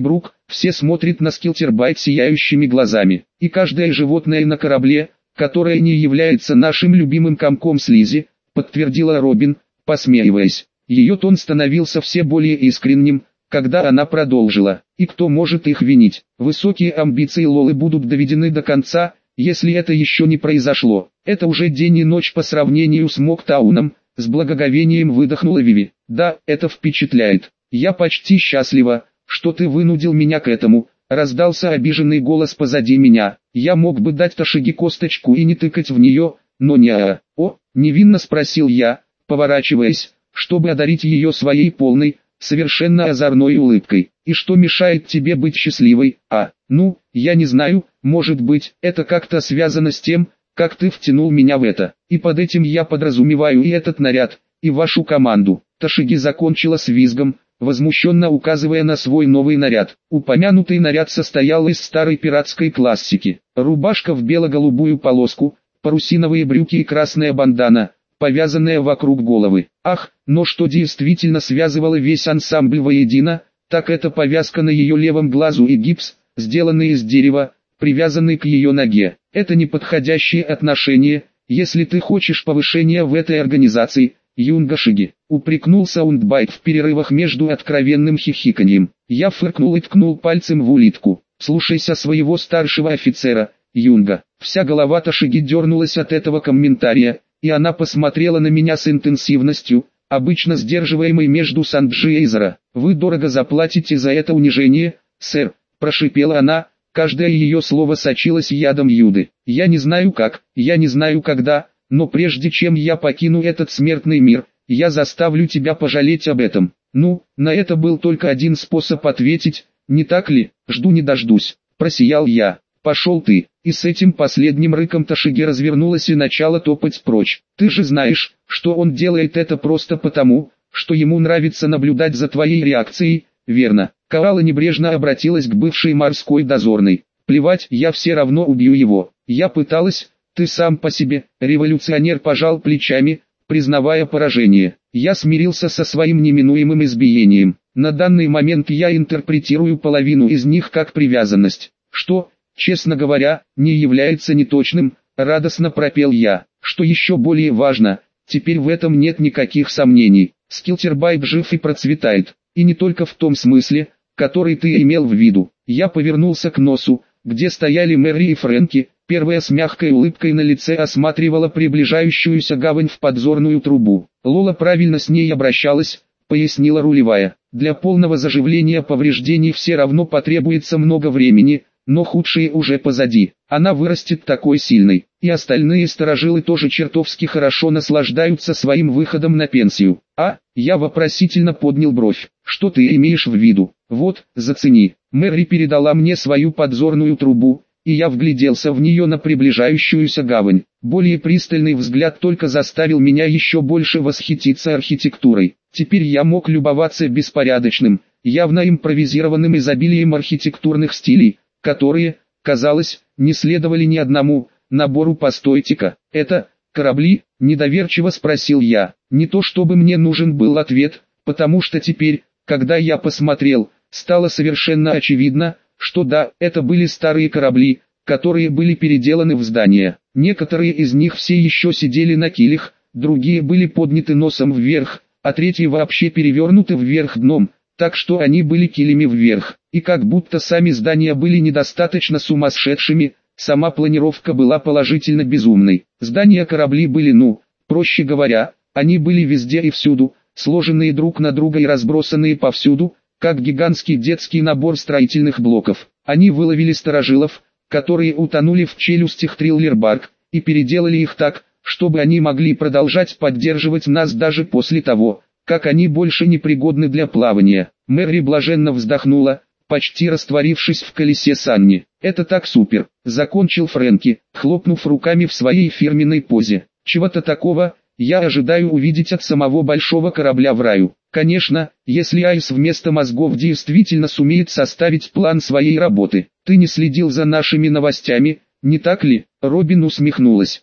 все смотрят на Скилтербайт сияющими глазами. И каждое животное на корабле, которое не является нашим любимым комком слизи, подтвердила Робин, посмеиваясь. Ее тон становился все более искренним, когда она продолжила. И кто может их винить? Высокие амбиции Лолы будут доведены до конца, если это еще не произошло. Это уже день и ночь по сравнению с Моктауном, с благоговением выдохнула Виви. Да, это впечатляет. Я почти счастлива, что ты вынудил меня к этому. Раздался обиженный голос позади меня. Я мог бы дать Ташиге косточку и не тыкать в нее, но не О, невинно спросил я, поворачиваясь, чтобы одарить ее своей полной, совершенно озорной улыбкой. И что мешает тебе быть счастливой? Ну, я не знаю, может быть, это как-то связано с тем, как ты втянул меня в это. И под этим я подразумеваю и этот наряд, и вашу команду. Ташиги закончила с визгом, возмущенно указывая на свой новый наряд. Упомянутый наряд состоял из старой пиратской классики. Рубашка в бело-голубую полоску, парусиновые брюки и красная бандана, повязанная вокруг головы. Ах, но что действительно связывало весь ансамбль воедино, так это повязка на ее левом глазу и гипс, сделанный из дерева, привязанный к ее ноге. Это неподходящее отношение, если ты хочешь повышения в этой организации, Юнга Шиги. Упрекнул Саундбайт в перерывах между откровенным хихиканьем. Я фыркнул и ткнул пальцем в улитку. Слушайся своего старшего офицера, Юнга. Вся голова Ташиги дернулась от этого комментария, и она посмотрела на меня с интенсивностью, обычно сдерживаемой между Санджи и Эйзера. «Вы дорого заплатите за это унижение, сэр», – прошипела она, каждое ее слово сочилось ядом Юды. «Я не знаю как, я не знаю когда, но прежде чем я покину этот смертный мир, я заставлю тебя пожалеть об этом». Ну, на это был только один способ ответить, не так ли? «Жду не дождусь», – просиял я. «Пошел ты». И с этим последним рыком Ташиги развернулась и начала топать прочь. «Ты же знаешь, что он делает это просто потому, что ему нравится наблюдать за твоей реакцией, верно?» Коала небрежно обратилась к бывшей морской дозорной. «Плевать, я все равно убью его. Я пыталась, ты сам по себе». Революционер пожал плечами, признавая поражение. «Я смирился со своим неминуемым избиением. На данный момент я интерпретирую половину из них как привязанность. Что, честно говоря, не является неточным», радостно пропел я. «Что еще более важно, теперь в этом нет никаких сомнений. Скилтербайт жив и процветает, и не только в том смысле, который ты имел в виду». Я повернулся к носу, где стояли Мэри и Фрэнки. Первая с мягкой улыбкой на лице осматривала приближающуюся гавань в подзорную трубу. «Лола правильно с ней обращалась», — пояснила рулевая. «Для полного заживления повреждений все равно потребуется много времени, но худшие уже позади. Она вырастет такой сильной, и остальные сторожилы тоже чертовски хорошо наслаждаются своим выходом на пенсию». Я вопросительно поднял бровь. «Что ты имеешь в виду?» «Вот, зацени». Мэри передала мне свою подзорную трубу, и я вгляделся в нее на приближающуюся гавань. Более пристальный взгляд только заставил меня еще больше восхититься архитектурой. Теперь я мог любоваться беспорядочным, явно импровизированным изобилием архитектурных стилей, которые, казалось, не следовали ни одному набору. «Постойте-ка, это корабли?» – недоверчиво спросил я. Не то чтобы мне нужен был ответ, потому что теперь, когда я посмотрел, стало совершенно очевидно, что да, это были старые корабли, которые были переделаны в здания. Некоторые из них все еще сидели на килях, другие были подняты носом вверх, а третьи вообще перевернуты вверх дном, так что они были килями вверх. И как будто сами здания были недостаточно сумасшедшими, сама планировка была положительно безумной. Здания корабли были, проще говоря, они были везде и всюду, сложенные друг на друга и разбросанные повсюду, как гигантский детский набор строительных блоков. Они выловили старожилов, которые утонули в челюстях триллер-барк, и переделали их так, чтобы они могли продолжать поддерживать нас даже после того, как они больше не пригодны для плавания. Мэри блаженно вздохнула, почти растворившись в колесе Санни. «Это так супер», — закончил Фрэнки, хлопнув руками в своей фирменной позе. «Чего-то такого я ожидаю увидеть от самого большого корабля в раю. Конечно, если Айс вместо мозгов действительно сумеет составить план своей работы. Ты не следил за нашими новостями, не так ли?» Робин усмехнулась.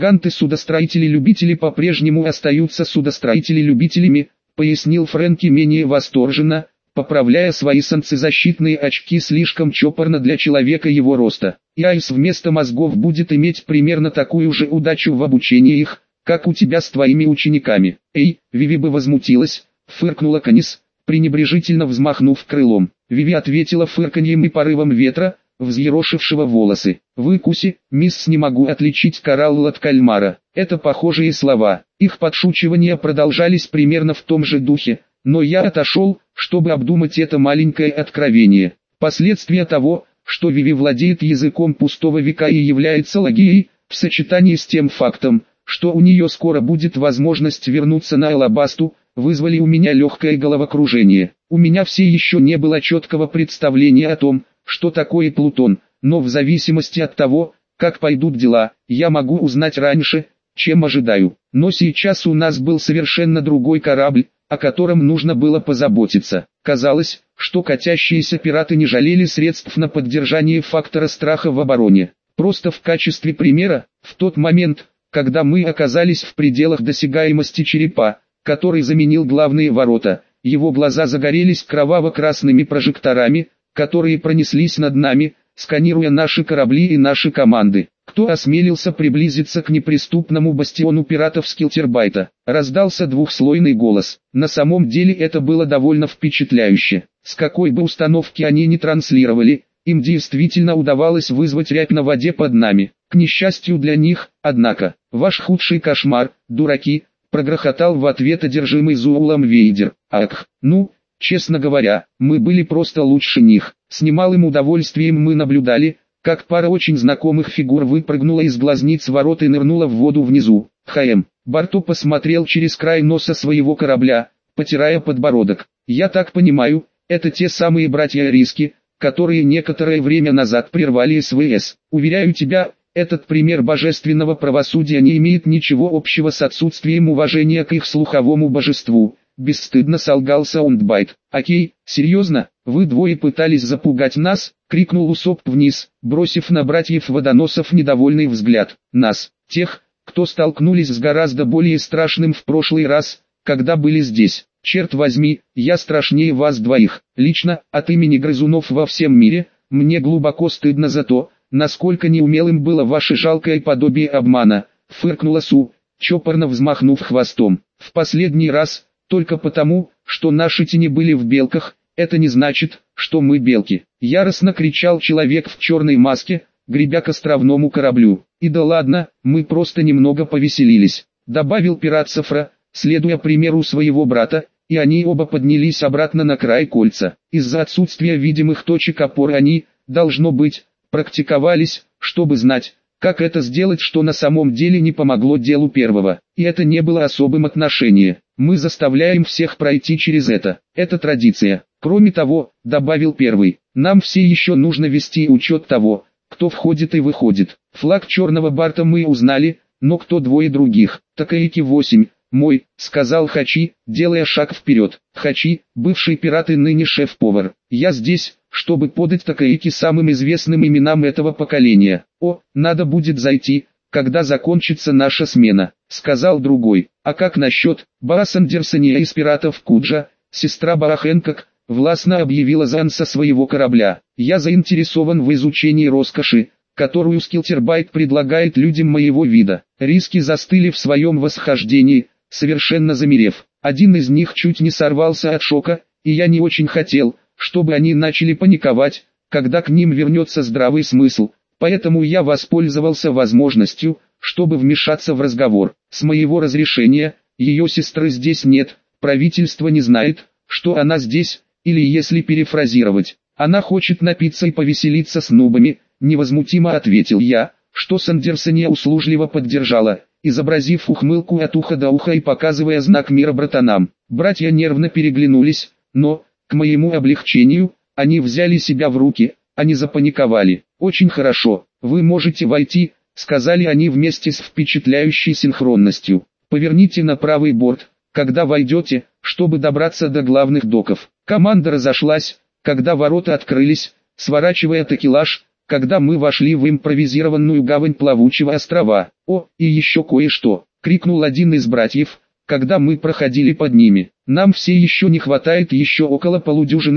«Гиганты-судостроители-любители по-прежнему остаются судостроители-любителями», пояснил Фрэнки менее восторженно, поправляя свои солнцезащитные очки слишком чопорно для человека его роста. И Айс вместо мозгов будет иметь примерно такую же удачу в обучении их, как у тебя с твоими учениками. Эй, Виви бы возмутилась, фыркнула Канис, пренебрежительно взмахнув крылом. Виви ответила фырканьем и порывом ветра, взъерошившего волосы. «Выкуси, мисс, не могу отличить коралл от кальмара». Это похожие слова. Их подшучивания продолжались примерно в том же духе, но я отошел, чтобы обдумать это маленькое откровение. Последствия того, что Виви владеет языком пустого века и является логией, в сочетании с тем фактом, что у нее скоро будет возможность вернуться на Алабасту, вызвали у меня легкое головокружение. У меня все еще не было четкого представления о том, что такое Плутон, но в зависимости от того, как пойдут дела, я могу узнать раньше, чем ожидаю. Но сейчас у нас был совершенно другой корабль, о котором нужно было позаботиться. Казалось, что катящиеся пираты не жалели средств на поддержание фактора страха в обороне. Просто в качестве примера, в тот момент, когда мы оказались в пределах досягаемости черепа, который заменил главные ворота, его глаза загорелись кроваво-красными прожекторами, которые пронеслись над нами, сканируя наши корабли и наши команды. Кто осмелился приблизиться к неприступному бастиону пиратов Скилтербайта? Раздался двухслойный голос. На самом деле это было довольно впечатляюще. С какой бы установки они ни транслировали, им действительно удавалось вызвать рябь на воде под нами. К несчастью для них, однако, ваш худший кошмар, дураки, прогрохотал в ответ одержимый Зоулом Вейдер. Ах, ну, честно говоря, мы были просто лучше них. С немалым удовольствием мы наблюдали, как пара очень знакомых фигур выпрыгнула из глазниц ворот и нырнула в воду внизу. Барто посмотрел через край носа своего корабля, потирая подбородок. Я так понимаю, это те самые братья Риски, которые некоторое время назад прервали СВС. Уверяю тебя, этот пример божественного правосудия не имеет ничего общего с отсутствием уважения к их слуховому божеству. Бесстыдно солгал Саундбайт. «Окей, серьезно, вы двое пытались запугать нас?» — крикнул Усоп вниз, бросив на братьев-водоносов недовольный взгляд. «Нас, тех, кто столкнулись с гораздо более страшным в прошлый раз, когда были здесь. Черт возьми, я страшнее вас двоих. Лично, от имени грызунов во всем мире, мне глубоко стыдно за то, насколько неумелым было ваше жалкое подобие обмана», — фыркнула Су, чопорно взмахнув хвостом. «В последний раз, только потому, что наши тени были в белках, это не значит, что мы белки», — яростно кричал человек в черной маске, гребя к островному кораблю. «И да ладно, мы просто немного повеселились», — добавил пират Сафра, следуя примеру своего брата, и они оба поднялись обратно на край кольца. Из-за отсутствия видимых точек опоры они, должно быть, практиковались, чтобы знать, как это сделать, что на самом деле не помогло делу первого. И это не было особым отношением. Мы заставляем всех пройти через это. Это традиция. Кроме того, добавил первый, нам все еще нужно вести учет того, кто входит и выходит. Флаг черного барта мы узнали, но кто двое других? Такаики 8, мой, сказал Хачи, делая шаг вперед. Хачи, бывший пират и ныне шеф-повар. Я здесь, чтобы подать Такаики самым известным именам этого поколения. О, надо будет зайти, когда закончится наша смена, сказал другой. А как насчет Баас Андерсония из пиратов Куджа, сестра Баа Хэнкок, властно объявила Зан со своего корабля. Я заинтересован в изучении роскоши, которую Скилтербайт предлагает людям моего вида. Риски застыли в своем восхождении, совершенно замерев. Один из них чуть не сорвался от шока, и я не очень хотел, чтобы они начали паниковать, когда к ним вернется здравый смысл, поэтому я воспользовался возможностью, чтобы вмешаться в разговор. С моего разрешения, ее сестры здесь нет, правительство не знает, что она здесь, или если перефразировать, она хочет напиться и повеселиться с нубами, невозмутимо ответил я, что Сандерсония услужливо поддержала, изобразив ухмылку от уха до уха и показывая знак мира братанам. Братья нервно переглянулись, но, к моему облегчению, они взяли себя в руки, они запаниковали. «Очень хорошо, вы можете войти», — сказали они вместе с впечатляющей синхронностью. «Поверните на правый борт, когда войдете, чтобы добраться до главных доков». Команда разошлась, когда ворота открылись, сворачивая такелаж, когда мы вошли в импровизированную гавань плавучего острова. «О, и еще кое-что!» — крикнул один из братьев, когда мы проходили под ними. Нам все еще не хватает еще около полудюжины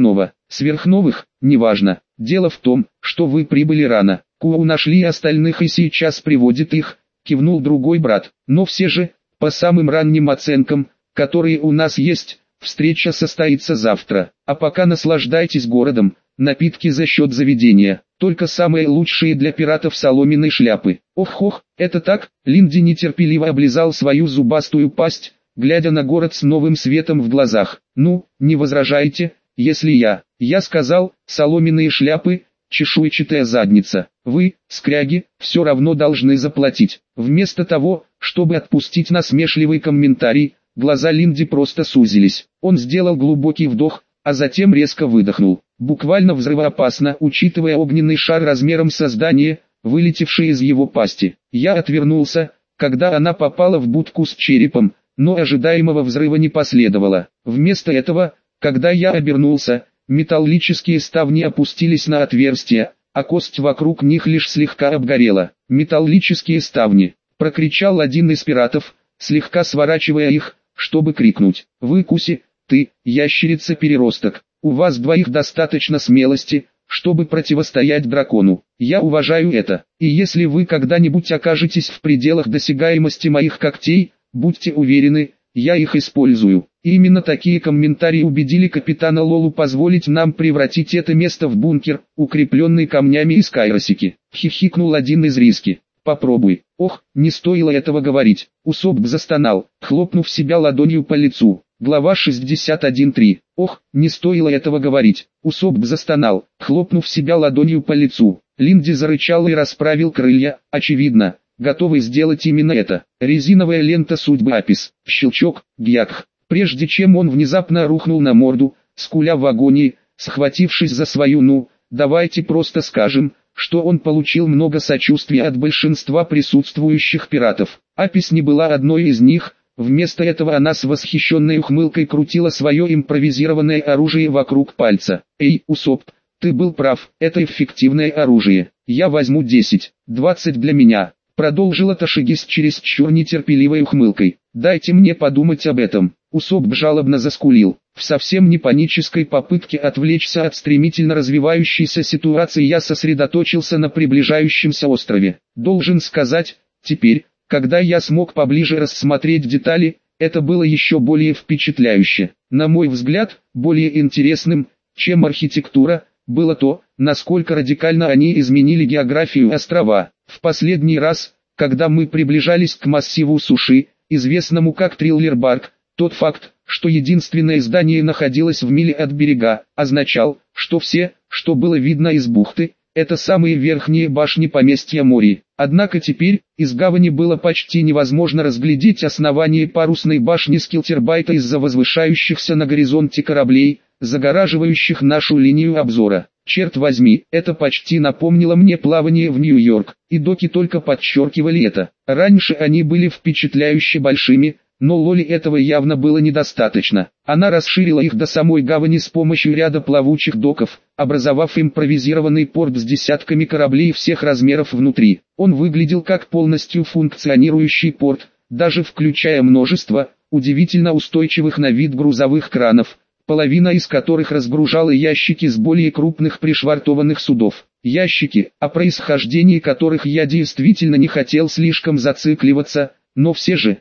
сверхновых, неважно. Дело в том, что вы прибыли рано. Куоу нашли остальных и сейчас приводит их, кивнул другой брат. Но все же, по самым ранним оценкам, которые у нас есть, встреча состоится завтра. А пока наслаждайтесь городом, напитки за счет заведения. Только самые лучшие для пиратов соломенной шляпы. Ох-ох, это так? Линди нетерпеливо облизал свою зубастую пасть, глядя на город с новым светом в глазах. Ну, не возражаете, если я сказал, соломенные шляпы, чешуйчатая задница. Вы, скряги, все равно должны заплатить. Вместо того, чтобы отпустить насмешливый комментарий, глаза Линди просто сузились. Он сделал глубокий вдох, а затем резко выдохнул. Буквально взрывоопасно, учитывая огненный шар размером со здание, вылетевший из его пасти. Я отвернулся, когда она попала в будку с черепом, но ожидаемого взрыва не последовало. Вместо этого, когда я обернулся, металлические ставни опустились на отверстия, а кость вокруг них лишь слегка обгорела. «Металлические ставни!» — прокричал один из пиратов, слегка сворачивая их, чтобы крикнуть. «Вы, Куси, ты, ящерица-переросток, у вас двоих достаточно смелости, чтобы противостоять дракону. Я уважаю это, и если вы когда-нибудь окажетесь в пределах досягаемости моих когтей, будьте уверены, я их использую». И именно такие комментарии убедили капитана Лолу позволить нам превратить это место в бункер, укрепленный камнями из кайросики. Хихикнул один из риски. «Попробуй». Ох, не стоило этого говорить. Усопб застонал, хлопнув себя ладонью по лицу. Глава 61.3. Ох, не стоило этого говорить. Усопб застонал, хлопнув себя ладонью по лицу. Линди зарычал и расправил крылья, очевидно, готовый сделать именно это. Резиновая лента судьбы Апис. Щелчок, гьякх. Прежде чем он внезапно рухнул на морду, скуля в агонии, схватившись за свою давайте просто скажем, что он получил много сочувствия от большинства присутствующих пиратов. Апис не была одной из них, вместо этого она с восхищенной ухмылкой крутила свое импровизированное оружие вокруг пальца. «Эй, Усопб, ты был прав, это эффективное оружие. Я возьму 10, 20 для меня», продолжила Ташиги с чересчур нетерпеливой ухмылкой. «Дайте мне подумать об этом». Усопб жалобно заскулил. В совсем не панической попытке отвлечься от стремительно развивающейся ситуации я сосредоточился на приближающемся острове. Должен сказать, теперь, когда я смог поближе рассмотреть детали, это было еще более впечатляюще. На мой взгляд, более интересным, чем архитектура, было то, насколько радикально они изменили географию острова. В последний раз, когда мы приближались к массиву суши, известному как Триллер-Барк, тот факт, что единственное здание находилось в миле от берега, означал, что все, что было видно из бухты, это самые верхние башни поместья Мори. Однако теперь, из гавани было почти невозможно разглядеть основание парусной башни Скилтербайта из-за возвышающихся на горизонте кораблей, загораживающих нашу линию обзора. Черт возьми, это почти напомнило мне плавание в Нью-Йорк, и доки только подчеркивали это. Раньше они были впечатляюще большими, но Лоли этого явно было недостаточно. Она расширила их до самой гавани с помощью ряда плавучих доков, образовав импровизированный порт с десятками кораблей всех размеров внутри. Он выглядел как полностью функционирующий порт, даже включая множество, удивительно устойчивых на вид грузовых кранов, половина из которых разгружала ящики с более крупных пришвартованных судов. Ящики, о происхождении которых я действительно не хотел слишком зацикливаться, но все же,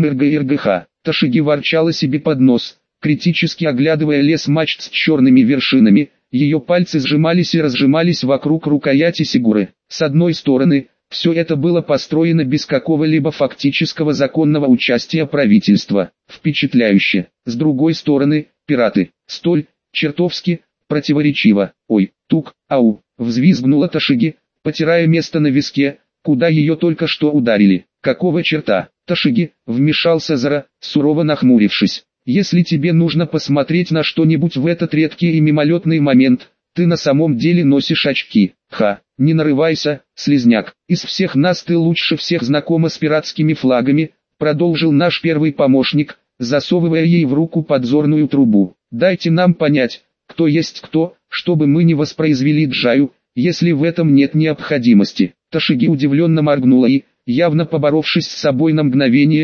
ММРГ. Ташиги ворчала себе под нос, критически оглядывая лес мачт с черными вершинами, ее пальцы сжимались и разжимались вокруг рукояти сигуры. С одной стороны, все это было построено без какого-либо фактического законного участия правительства. Впечатляюще. С другой стороны, пираты. Столь, чертовски, противоречиво. «Ой, тук, ау», взвизгнула Ташиги, потирая место на виске, куда ее только что ударили. «Какого черта?» Ташиги, вмешался Зара, сурово нахмурившись. «Если тебе нужно посмотреть на что-нибудь в этот редкий и мимолетный момент, ты на самом деле носишь очки. Ха, не нарывайся, слизняк. Из всех нас ты лучше всех знакома с пиратскими флагами», продолжил наш первый помощник, засовывая ей в руку подзорную трубу. «Дайте нам понять, кто есть кто, чтобы мы не воспроизвели Джаю, если в этом нет необходимости». Ташиги удивленно моргнула и, явно поборовшись с собой на мгновение,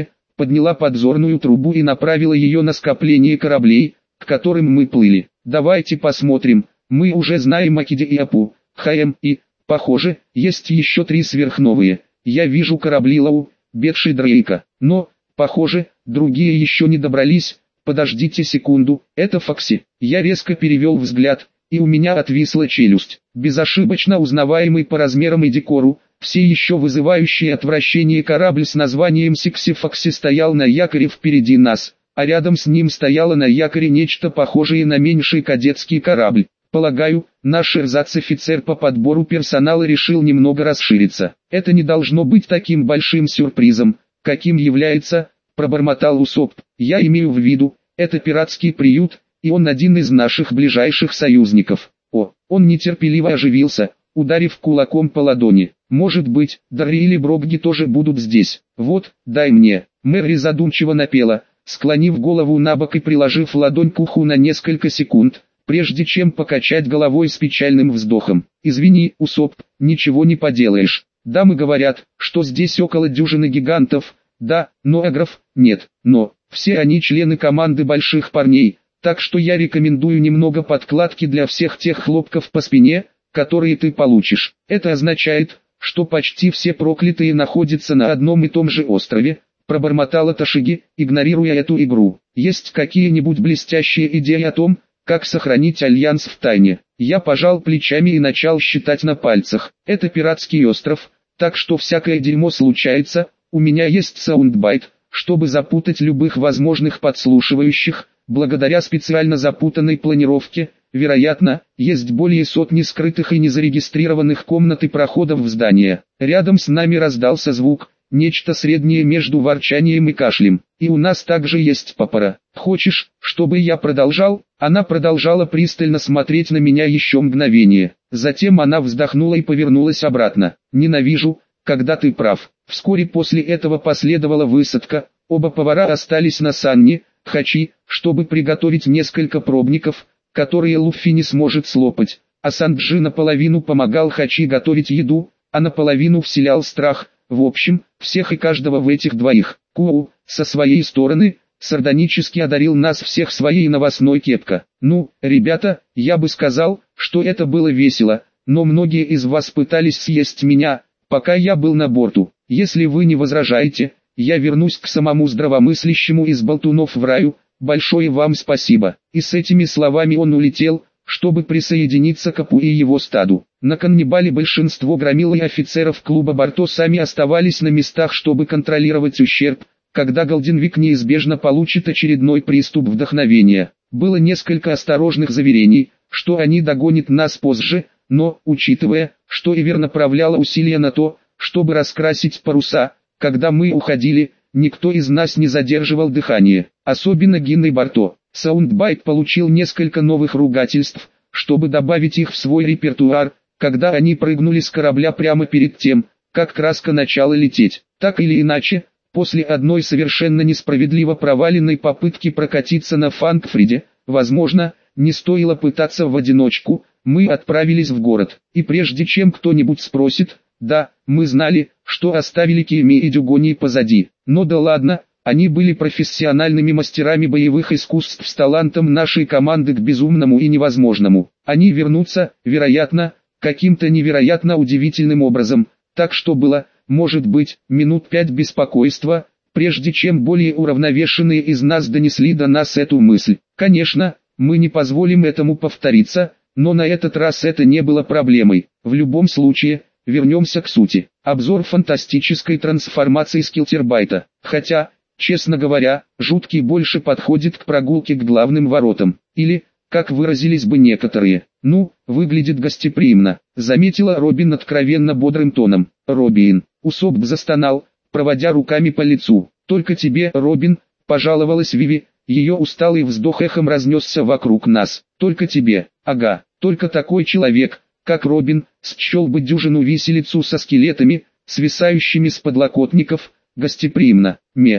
подняла подзорную трубу и направила ее на скопление кораблей, к которым мы плыли. Давайте посмотрим, мы уже знаем о Киде и Апу, ХМ и, похоже, есть еще 3 сверхновые. Я вижу корабли Лау, Бекши Дрейка, но, похоже, другие еще не добрались. Подождите секунду, это Фокси. Я резко перевел взгляд, и у меня отвисла челюсть. Безошибочно узнаваемый по размерам и декору, все еще вызывающий отвращение корабль с названием Сикси Фокси стоял на якоре впереди нас, а рядом с ним стояло на якоре нечто похожее на меньший кадетский корабль. Полагаю, наш эрзац-офицер по подбору персонала решил немного расшириться. Это не должно быть таким большим сюрпризом, каким является, пробормотал Усоп. Я имею в виду, это пиратский приют, и он один из наших ближайших союзников. О, он нетерпеливо оживился, ударив кулаком по ладони. Может быть, Дарри или Брогги тоже будут здесь. Вот, дай мне. Мэри задумчиво напела, склонив голову набок и приложив ладонь к уху на несколько секунд, прежде чем покачать головой с печальным вздохом. «Извини, Усоп, ничего не поделаешь. Дамы говорят, что здесь около дюжины гигантов, да, но эгров нет, но все они члены команды больших парней, так что я рекомендую немного подкладки для всех тех хлопков по спине, которые ты получишь. Это означает, что почти все проклятые находятся на одном и том же острове», пробормотала Ташиги, игнорируя эту игру. «Есть какие-нибудь блестящие идеи о том, как сохранить альянс в тайне?» Я пожал плечами и начал считать на пальцах. «Это пиратский остров, так что всякое дерьмо случается. У меня есть саундбайт, чтобы запутать любых возможных подслушивающих. Благодаря специально запутанной планировке, вероятно, есть более сотни скрытых и незарегистрированных комнат и проходов в здание. Рядом с нами раздался звук, нечто среднее между ворчанием и кашлем. И у нас также есть папора. Хочешь, чтобы я продолжал?» Она продолжала пристально смотреть на меня еще мгновение. Затем она вздохнула и повернулась обратно. «Ненавижу, когда ты прав». Вскоре после этого последовала высадка. Оба повара остались на Санне, Хачи, чтобы приготовить несколько пробников, которые Луффи не сможет слопать. А Санджи наполовину помогал Хачи готовить еду, а наполовину вселял страх. В общем, всех и каждого в этих двоих. Куоу, со своей стороны, сардонически одарил нас всех своей новостной кепка. «Ну, ребята, я бы сказал, что это было весело, но многие из вас пытались съесть меня, пока я был на борту. Если вы не возражаете, я вернусь к самому здравомыслящему из болтунов в раю. Большое вам спасибо». И с этими словами он улетел, чтобы присоединиться к Апу и его стаду. На Каннибале большинство громил и офицеров клуба Барто сами оставались на местах, чтобы контролировать ущерб, когда Голденвик неизбежно получит очередной приступ вдохновения. Было несколько осторожных заверений, что они догонят нас позже, но, учитывая, что Ивер направляла усилия на то, чтобы раскрасить паруса, когда мы уходили, никто из нас не задерживал дыхание, особенно Гин и Барто. Саундбайт получил несколько новых ругательств, чтобы добавить их в свой репертуар, когда они прыгнули с корабля прямо перед тем, как краска начала лететь. Так или иначе, после одной совершенно несправедливо проваленной попытки прокатиться на Фанкфриде, возможно, не стоило пытаться в одиночку, мы отправились в город. И прежде чем кто-нибудь спросит, да, мы знали, что оставили Кими и Дюгони позади. Но да ладно, они были профессиональными мастерами боевых искусств с талантом нашей команды к безумному и невозможному. Они вернутся, вероятно, каким-то невероятно удивительным образом, так что было, может быть, минут 5 беспокойства, прежде чем более уравновешенные из нас донесли до нас эту мысль. Конечно, мы не позволим этому повториться, но на этот раз это не было проблемой. В любом случае, вернемся к сути. Обзор фантастической трансформации Скилтербайта. Хотя, честно говоря, жуткий больше подходит к прогулке к главным воротам. Или, как выразились бы некоторые, ну, выглядит гостеприимно, заметила Робин откровенно бодрым тоном. Робин, Усоп застонал, проводя руками по лицу. Только тебе, Робин, пожаловалась Виви, ее усталый вздох эхом разнесся вокруг нас. Только тебе, ага, только такой человек, как Робин, счел бы дюжину виселицу со скелетами, свисающими с подлокотников, гостеприимно.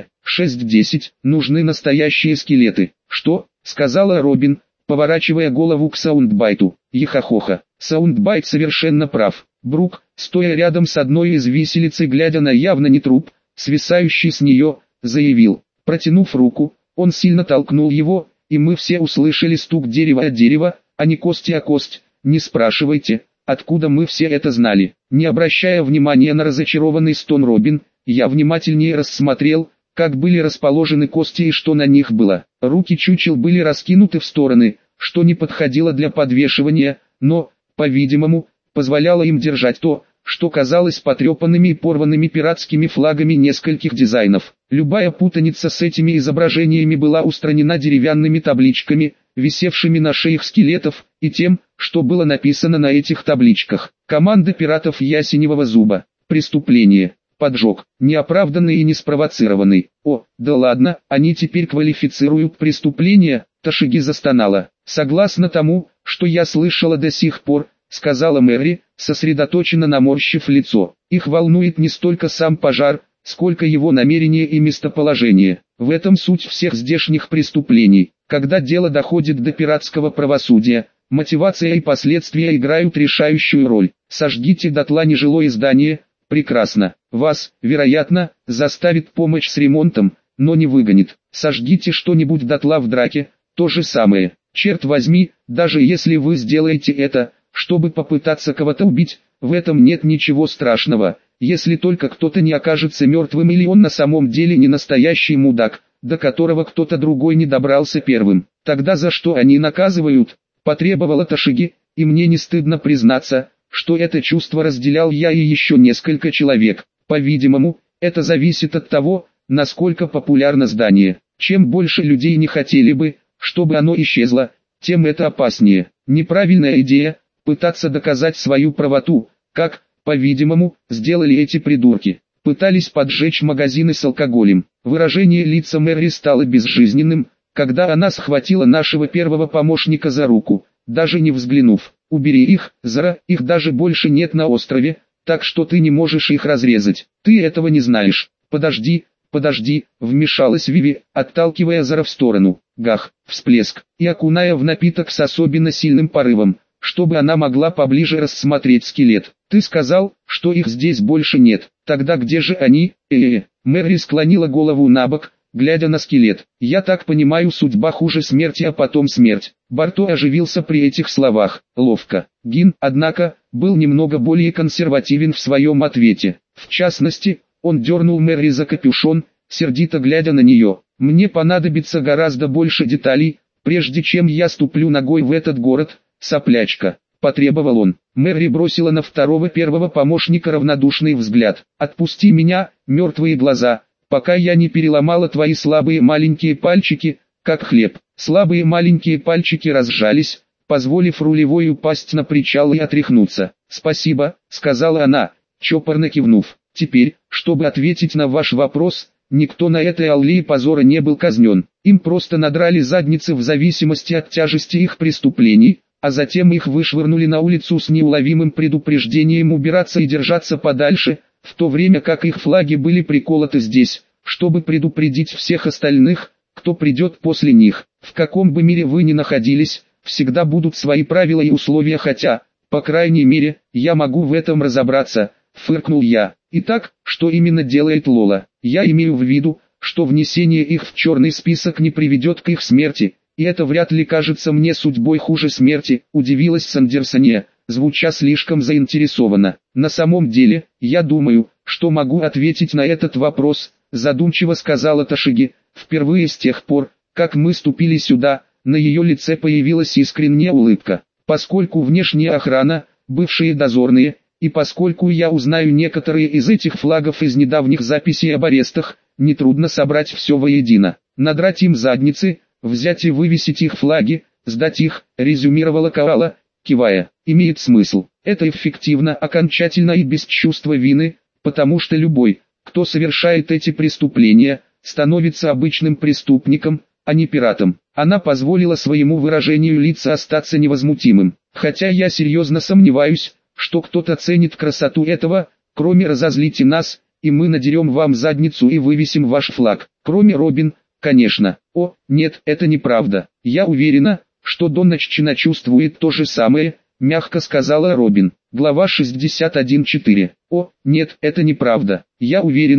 6-10, нужны настоящие скелеты. Что? Сказала Робин, поворачивая голову к Саундбайту. Ехахоха. Саундбайт совершенно прав. Брук, стоя рядом с одной из виселиц и глядя на явно не труп, свисающий с нее, заявил. Протянув руку, он сильно толкнул его, и мы все услышали стук дерева о дерево, а не кости о кость. Не спрашивайте, откуда мы все это знали. Не обращая внимания на разочарованный стон Робин, я внимательнее рассмотрел, как были расположены кости и что на них было. Руки чучел были раскинуты в стороны, что не подходило для подвешивания, но, по-видимому, позволяло им держать то, что казалось потрепанными и порванными пиратскими флагами нескольких дизайнов. Любая путаница с этими изображениями была устранена деревянными табличками, висевшими на шеях скелетов, и тем, что было написано на этих табличках. Команда пиратов Ясеневого зуба. Преступление. Поджог. Неоправданный и неспровоцированный. О, да ладно, они теперь квалифицируют преступление, Ташиги застонала. Согласно тому, что я слышала до сих пор, сказала Мэри, сосредоточенно наморщив лицо. Их волнует не столько сам пожар, сколько его намерение и местоположение. В этом суть всех здешних преступлений. Когда дело доходит до пиратского правосудия, мотивация и последствия играют решающую роль. Сожгите дотла нежилое здание, прекрасно. Вас, вероятно, заставит помощь с ремонтом, но не выгонит. Сожгите что-нибудь дотла в драке, то же самое. Черт возьми, даже если вы сделаете это, чтобы попытаться кого-то убить, в этом нет ничего страшного, если только кто-то не окажется мертвым или он на самом деле не настоящий мудак, до которого кто-то другой не добрался первым. Тогда за что они наказывают? Потребовала Ташиги, и мне не стыдно признаться, что это чувство разделял я и еще несколько человек. По-видимому, это зависит от того, насколько популярно здание. Чем больше людей не хотели бы, чтобы оно исчезло, тем это опаснее. Неправильная идея – пытаться доказать свою правоту, как, по-видимому, сделали эти придурки. Пытались поджечь магазины с алкоголем. Выражение лица Мэри стало безжизненным, когда она схватила нашего первого помощника за руку, даже не взглянув. «Убери их, Зара, их даже больше нет на острове, так что ты не можешь их разрезать. Ты этого не знаешь. Подожди, вмешалась Виви, отталкивая Зара в сторону. Гах, всплеск, и окуная в напиток с особенно сильным порывом, чтобы она могла поближе рассмотреть скелет. Ты сказал, что их здесь больше нет. Тогда где же они? Мэри склонила голову набок, глядя на скелет. Я так понимаю, судьба хуже смерти, а потом смерть. Барто оживился при этих словах. Ловко. Гин, однако, был немного более консервативен в своем ответе. В частности, он дернул Мэри за капюшон, сердито глядя на нее. Мне понадобится гораздо больше деталей, прежде чем я ступлю ногой в этот город, соплячка, потребовал он. Мэри бросила на первого помощника равнодушный взгляд. Отпусти меня, мертвые глаза, пока я не переломала твои слабые маленькие пальчики, как хлеб. Слабые маленькие пальчики разжались, позволив рулевой упасть на причал и отряхнуться. «Спасибо», — сказала она, чопорно кивнув. «Теперь, чтобы ответить на ваш вопрос, никто на этой аллее позора не был казнен. Им просто надрали задницы в зависимости от тяжести их преступлений, а затем их вышвырнули на улицу с неуловимым предупреждением убираться и держаться подальше, в то время как их флаги были приколоты здесь, чтобы предупредить всех остальных, кто придет после них. В каком бы мире вы ни находились, всегда будут свои правила и условия, хотя, по крайней мере, я могу в этом разобраться», — фыркнул я. «Итак, что именно делает Лола? Я имею в виду, что внесение их в черный список не приведет к их смерти, и это вряд ли кажется мне судьбой хуже смерти», — удивилась Сандерсония, звуча слишком заинтересованно. «На самом деле, я думаю, что могу ответить на этот вопрос», — задумчиво сказала Ташиги. «Впервые с тех пор, как мы ступили сюда, на ее лице появилась искренняя улыбка. Поскольку внешняя охрана, бывшие дозорные, и поскольку я узнаю некоторые из этих флагов из недавних записей об арестах, нетрудно собрать все воедино. Надрать им задницы, взять и вывесить их флаги, сдать их», — резюмировала Коала, кивая. «Имеет смысл. Это эффективно, окончательно и без чувства вины, потому что любой, кто совершает эти преступления, становится обычным преступником, а не пиратом». Она позволила своему выражению лица остаться невозмутимым. «Хотя я серьезно сомневаюсь, что кто-то ценит красоту этого, кроме разозлите нас, и мы надерем вам задницу и вывесим ваш флаг. Кроме Робин, конечно». «О, нет, это неправда. Я уверена, что Донноччина чувствует то же самое», — мягко сказала Робин. Глава 61.4. «О, нет, это неправда. Я уверена,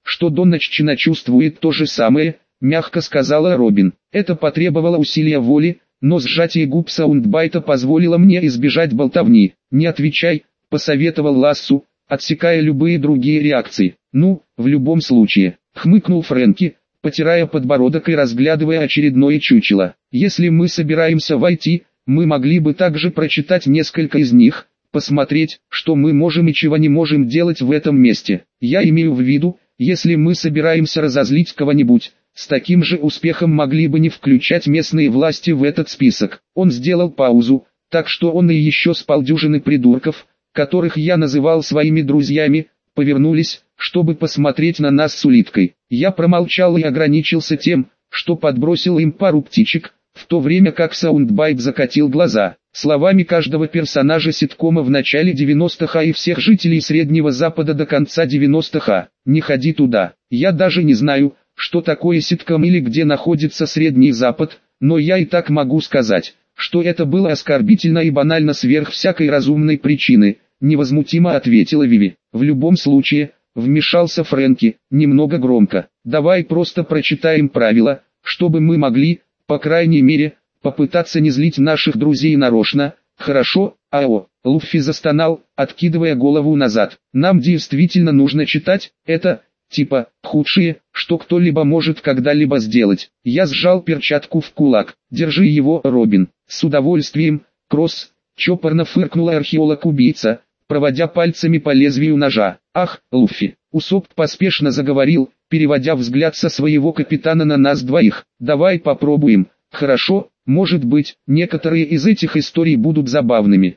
что Донноччина чувствует то же самое, мягко сказала Робин. Это потребовало усилия воли, но сжатие губ Саундбайта позволило мне избежать болтовни. «Не отвечай», — посоветовал Лассу, отсекая любые другие реакции. «Ну, в любом случае», — хмыкнул Фрэнки, потирая подбородок и разглядывая очередное чучело. «Если мы собираемся войти, мы могли бы также прочитать несколько из них, посмотреть, что мы можем и чего не можем делать в этом месте. Я имею в виду, если мы собираемся разозлить кого-нибудь, с таким же успехом могли бы не включать местные власти в этот список». Он сделал паузу, так что он и еще с полдюжины придурков, которых я называл своими друзьями, повернулись, чтобы посмотреть на нас с улиткой. Я промолчал и ограничился тем, что подбросил им пару птичек, в то время как Саундбайт закатил глаза. Словами каждого персонажа ситкома в начале 90-х и всех жителей Среднего Запада до конца 90-х. «Не ходи туда». Я даже не знаю, что такое ситком или где находится Средний Запад, но я и так могу сказать, что это было оскорбительно и банально сверх всякой разумной причины, невозмутимо ответила Виви. В любом случае, вмешался Фрэнки, немного громко. Давай просто прочитаем правила, чтобы мы могли, по крайней мере, попытаться не злить наших друзей нарочно. Хорошо, Ао. Луффи застонал, откидывая голову назад. Нам действительно нужно читать, это, типа, худшее, что кто-либо может когда-либо сделать. Я сжал перчатку в кулак. Держи его, Робин. С удовольствием, Кросс, чопорно фыркнула археолог-убийца, проводя пальцами по лезвию ножа. Ах, Луффи. Усоп поспешно заговорил, переводя взгляд со своего капитана на нас двоих. Давай попробуем. Хорошо, может быть, некоторые из этих историй будут забавными.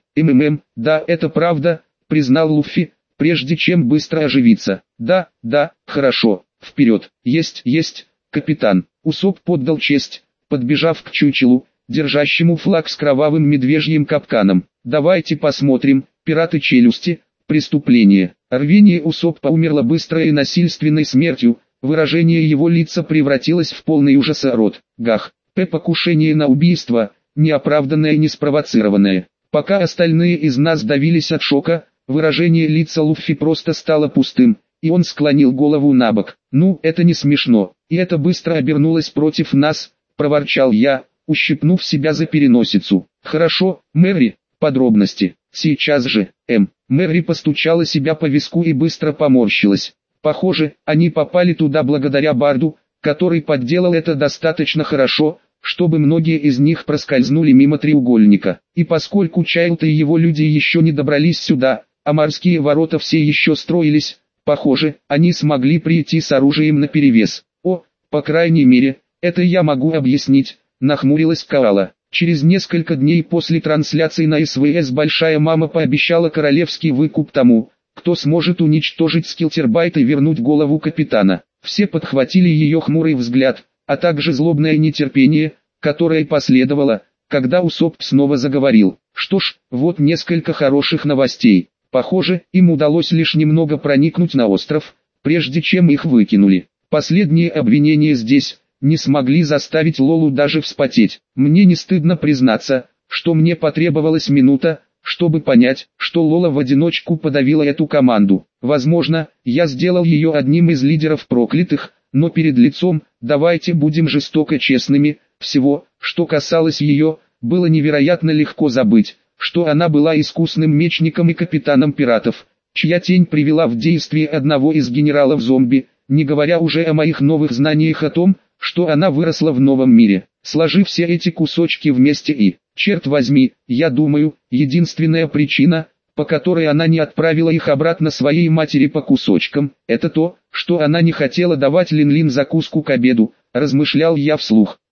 Да, это правда, признал Луффи, прежде чем быстро оживиться. Да, хорошо, вперед. Есть, капитан. Усоп поддал честь, подбежав к чучелу, держащему флаг с кровавым медвежьим капканом. Давайте посмотрим, пираты челюсти, преступление. Рвение Усопа умерло быстрой и насильственной смертью, выражение его лица превратилось в полный ужас. Рот, гах, покушение на убийство, неоправданное и неспровоцированное. Пока остальные из нас давились от шока, выражение лица Луффи просто стало пустым, и он склонил голову набок. «Ну, это не смешно, и это быстро обернулось против нас», — проворчал я, ущипнув себя за переносицу. «Хорошо, Мэри, подробности, сейчас же». Мэри постучала себя по виску и быстро поморщилась. Похоже, они попали туда благодаря Барду, который подделал это достаточно хорошо, чтобы многие из них проскользнули мимо треугольника. И поскольку Чайлд и его люди еще не добрались сюда, а морские ворота все еще строились, похоже, они смогли прийти с оружием наперевес. О, по крайней мере, это я могу объяснить, нахмурилась Коала. Через несколько дней после трансляции на СВС Большая Мама пообещала королевский выкуп тому, кто сможет уничтожить Скилтербайт и вернуть голову капитана. Все подхватили ее хмурый взгляд, а также злобное нетерпение, которое последовало, когда Усоп снова заговорил. Что ж, вот несколько хороших новостей. Похоже, им удалось лишь немного проникнуть на остров, прежде чем их выкинули. Последние обвинения здесь не смогли заставить Лолу даже вспотеть. Мне не стыдно признаться, что мне потребовалась минута, чтобы понять, что Лола в одиночку подавила эту команду. Возможно, я сделал ее одним из лидеров проклятых, но перед лицом, давайте будем жестоко честными, всего, что касалось ее, было невероятно легко забыть, что она была искусным мечником и капитаном пиратов, чья тень привела в действие одного из генералов-зомби, не говоря уже о моих новых знаниях о том, что она выросла в новом мире. Сложив все эти кусочки вместе и, черт возьми, я думаю, единственная причина, по которой она не отправила их обратно своей матери по кусочкам, это то, что она не хотела давать Лин-Лин закуску к обеду, размышлял я вслух.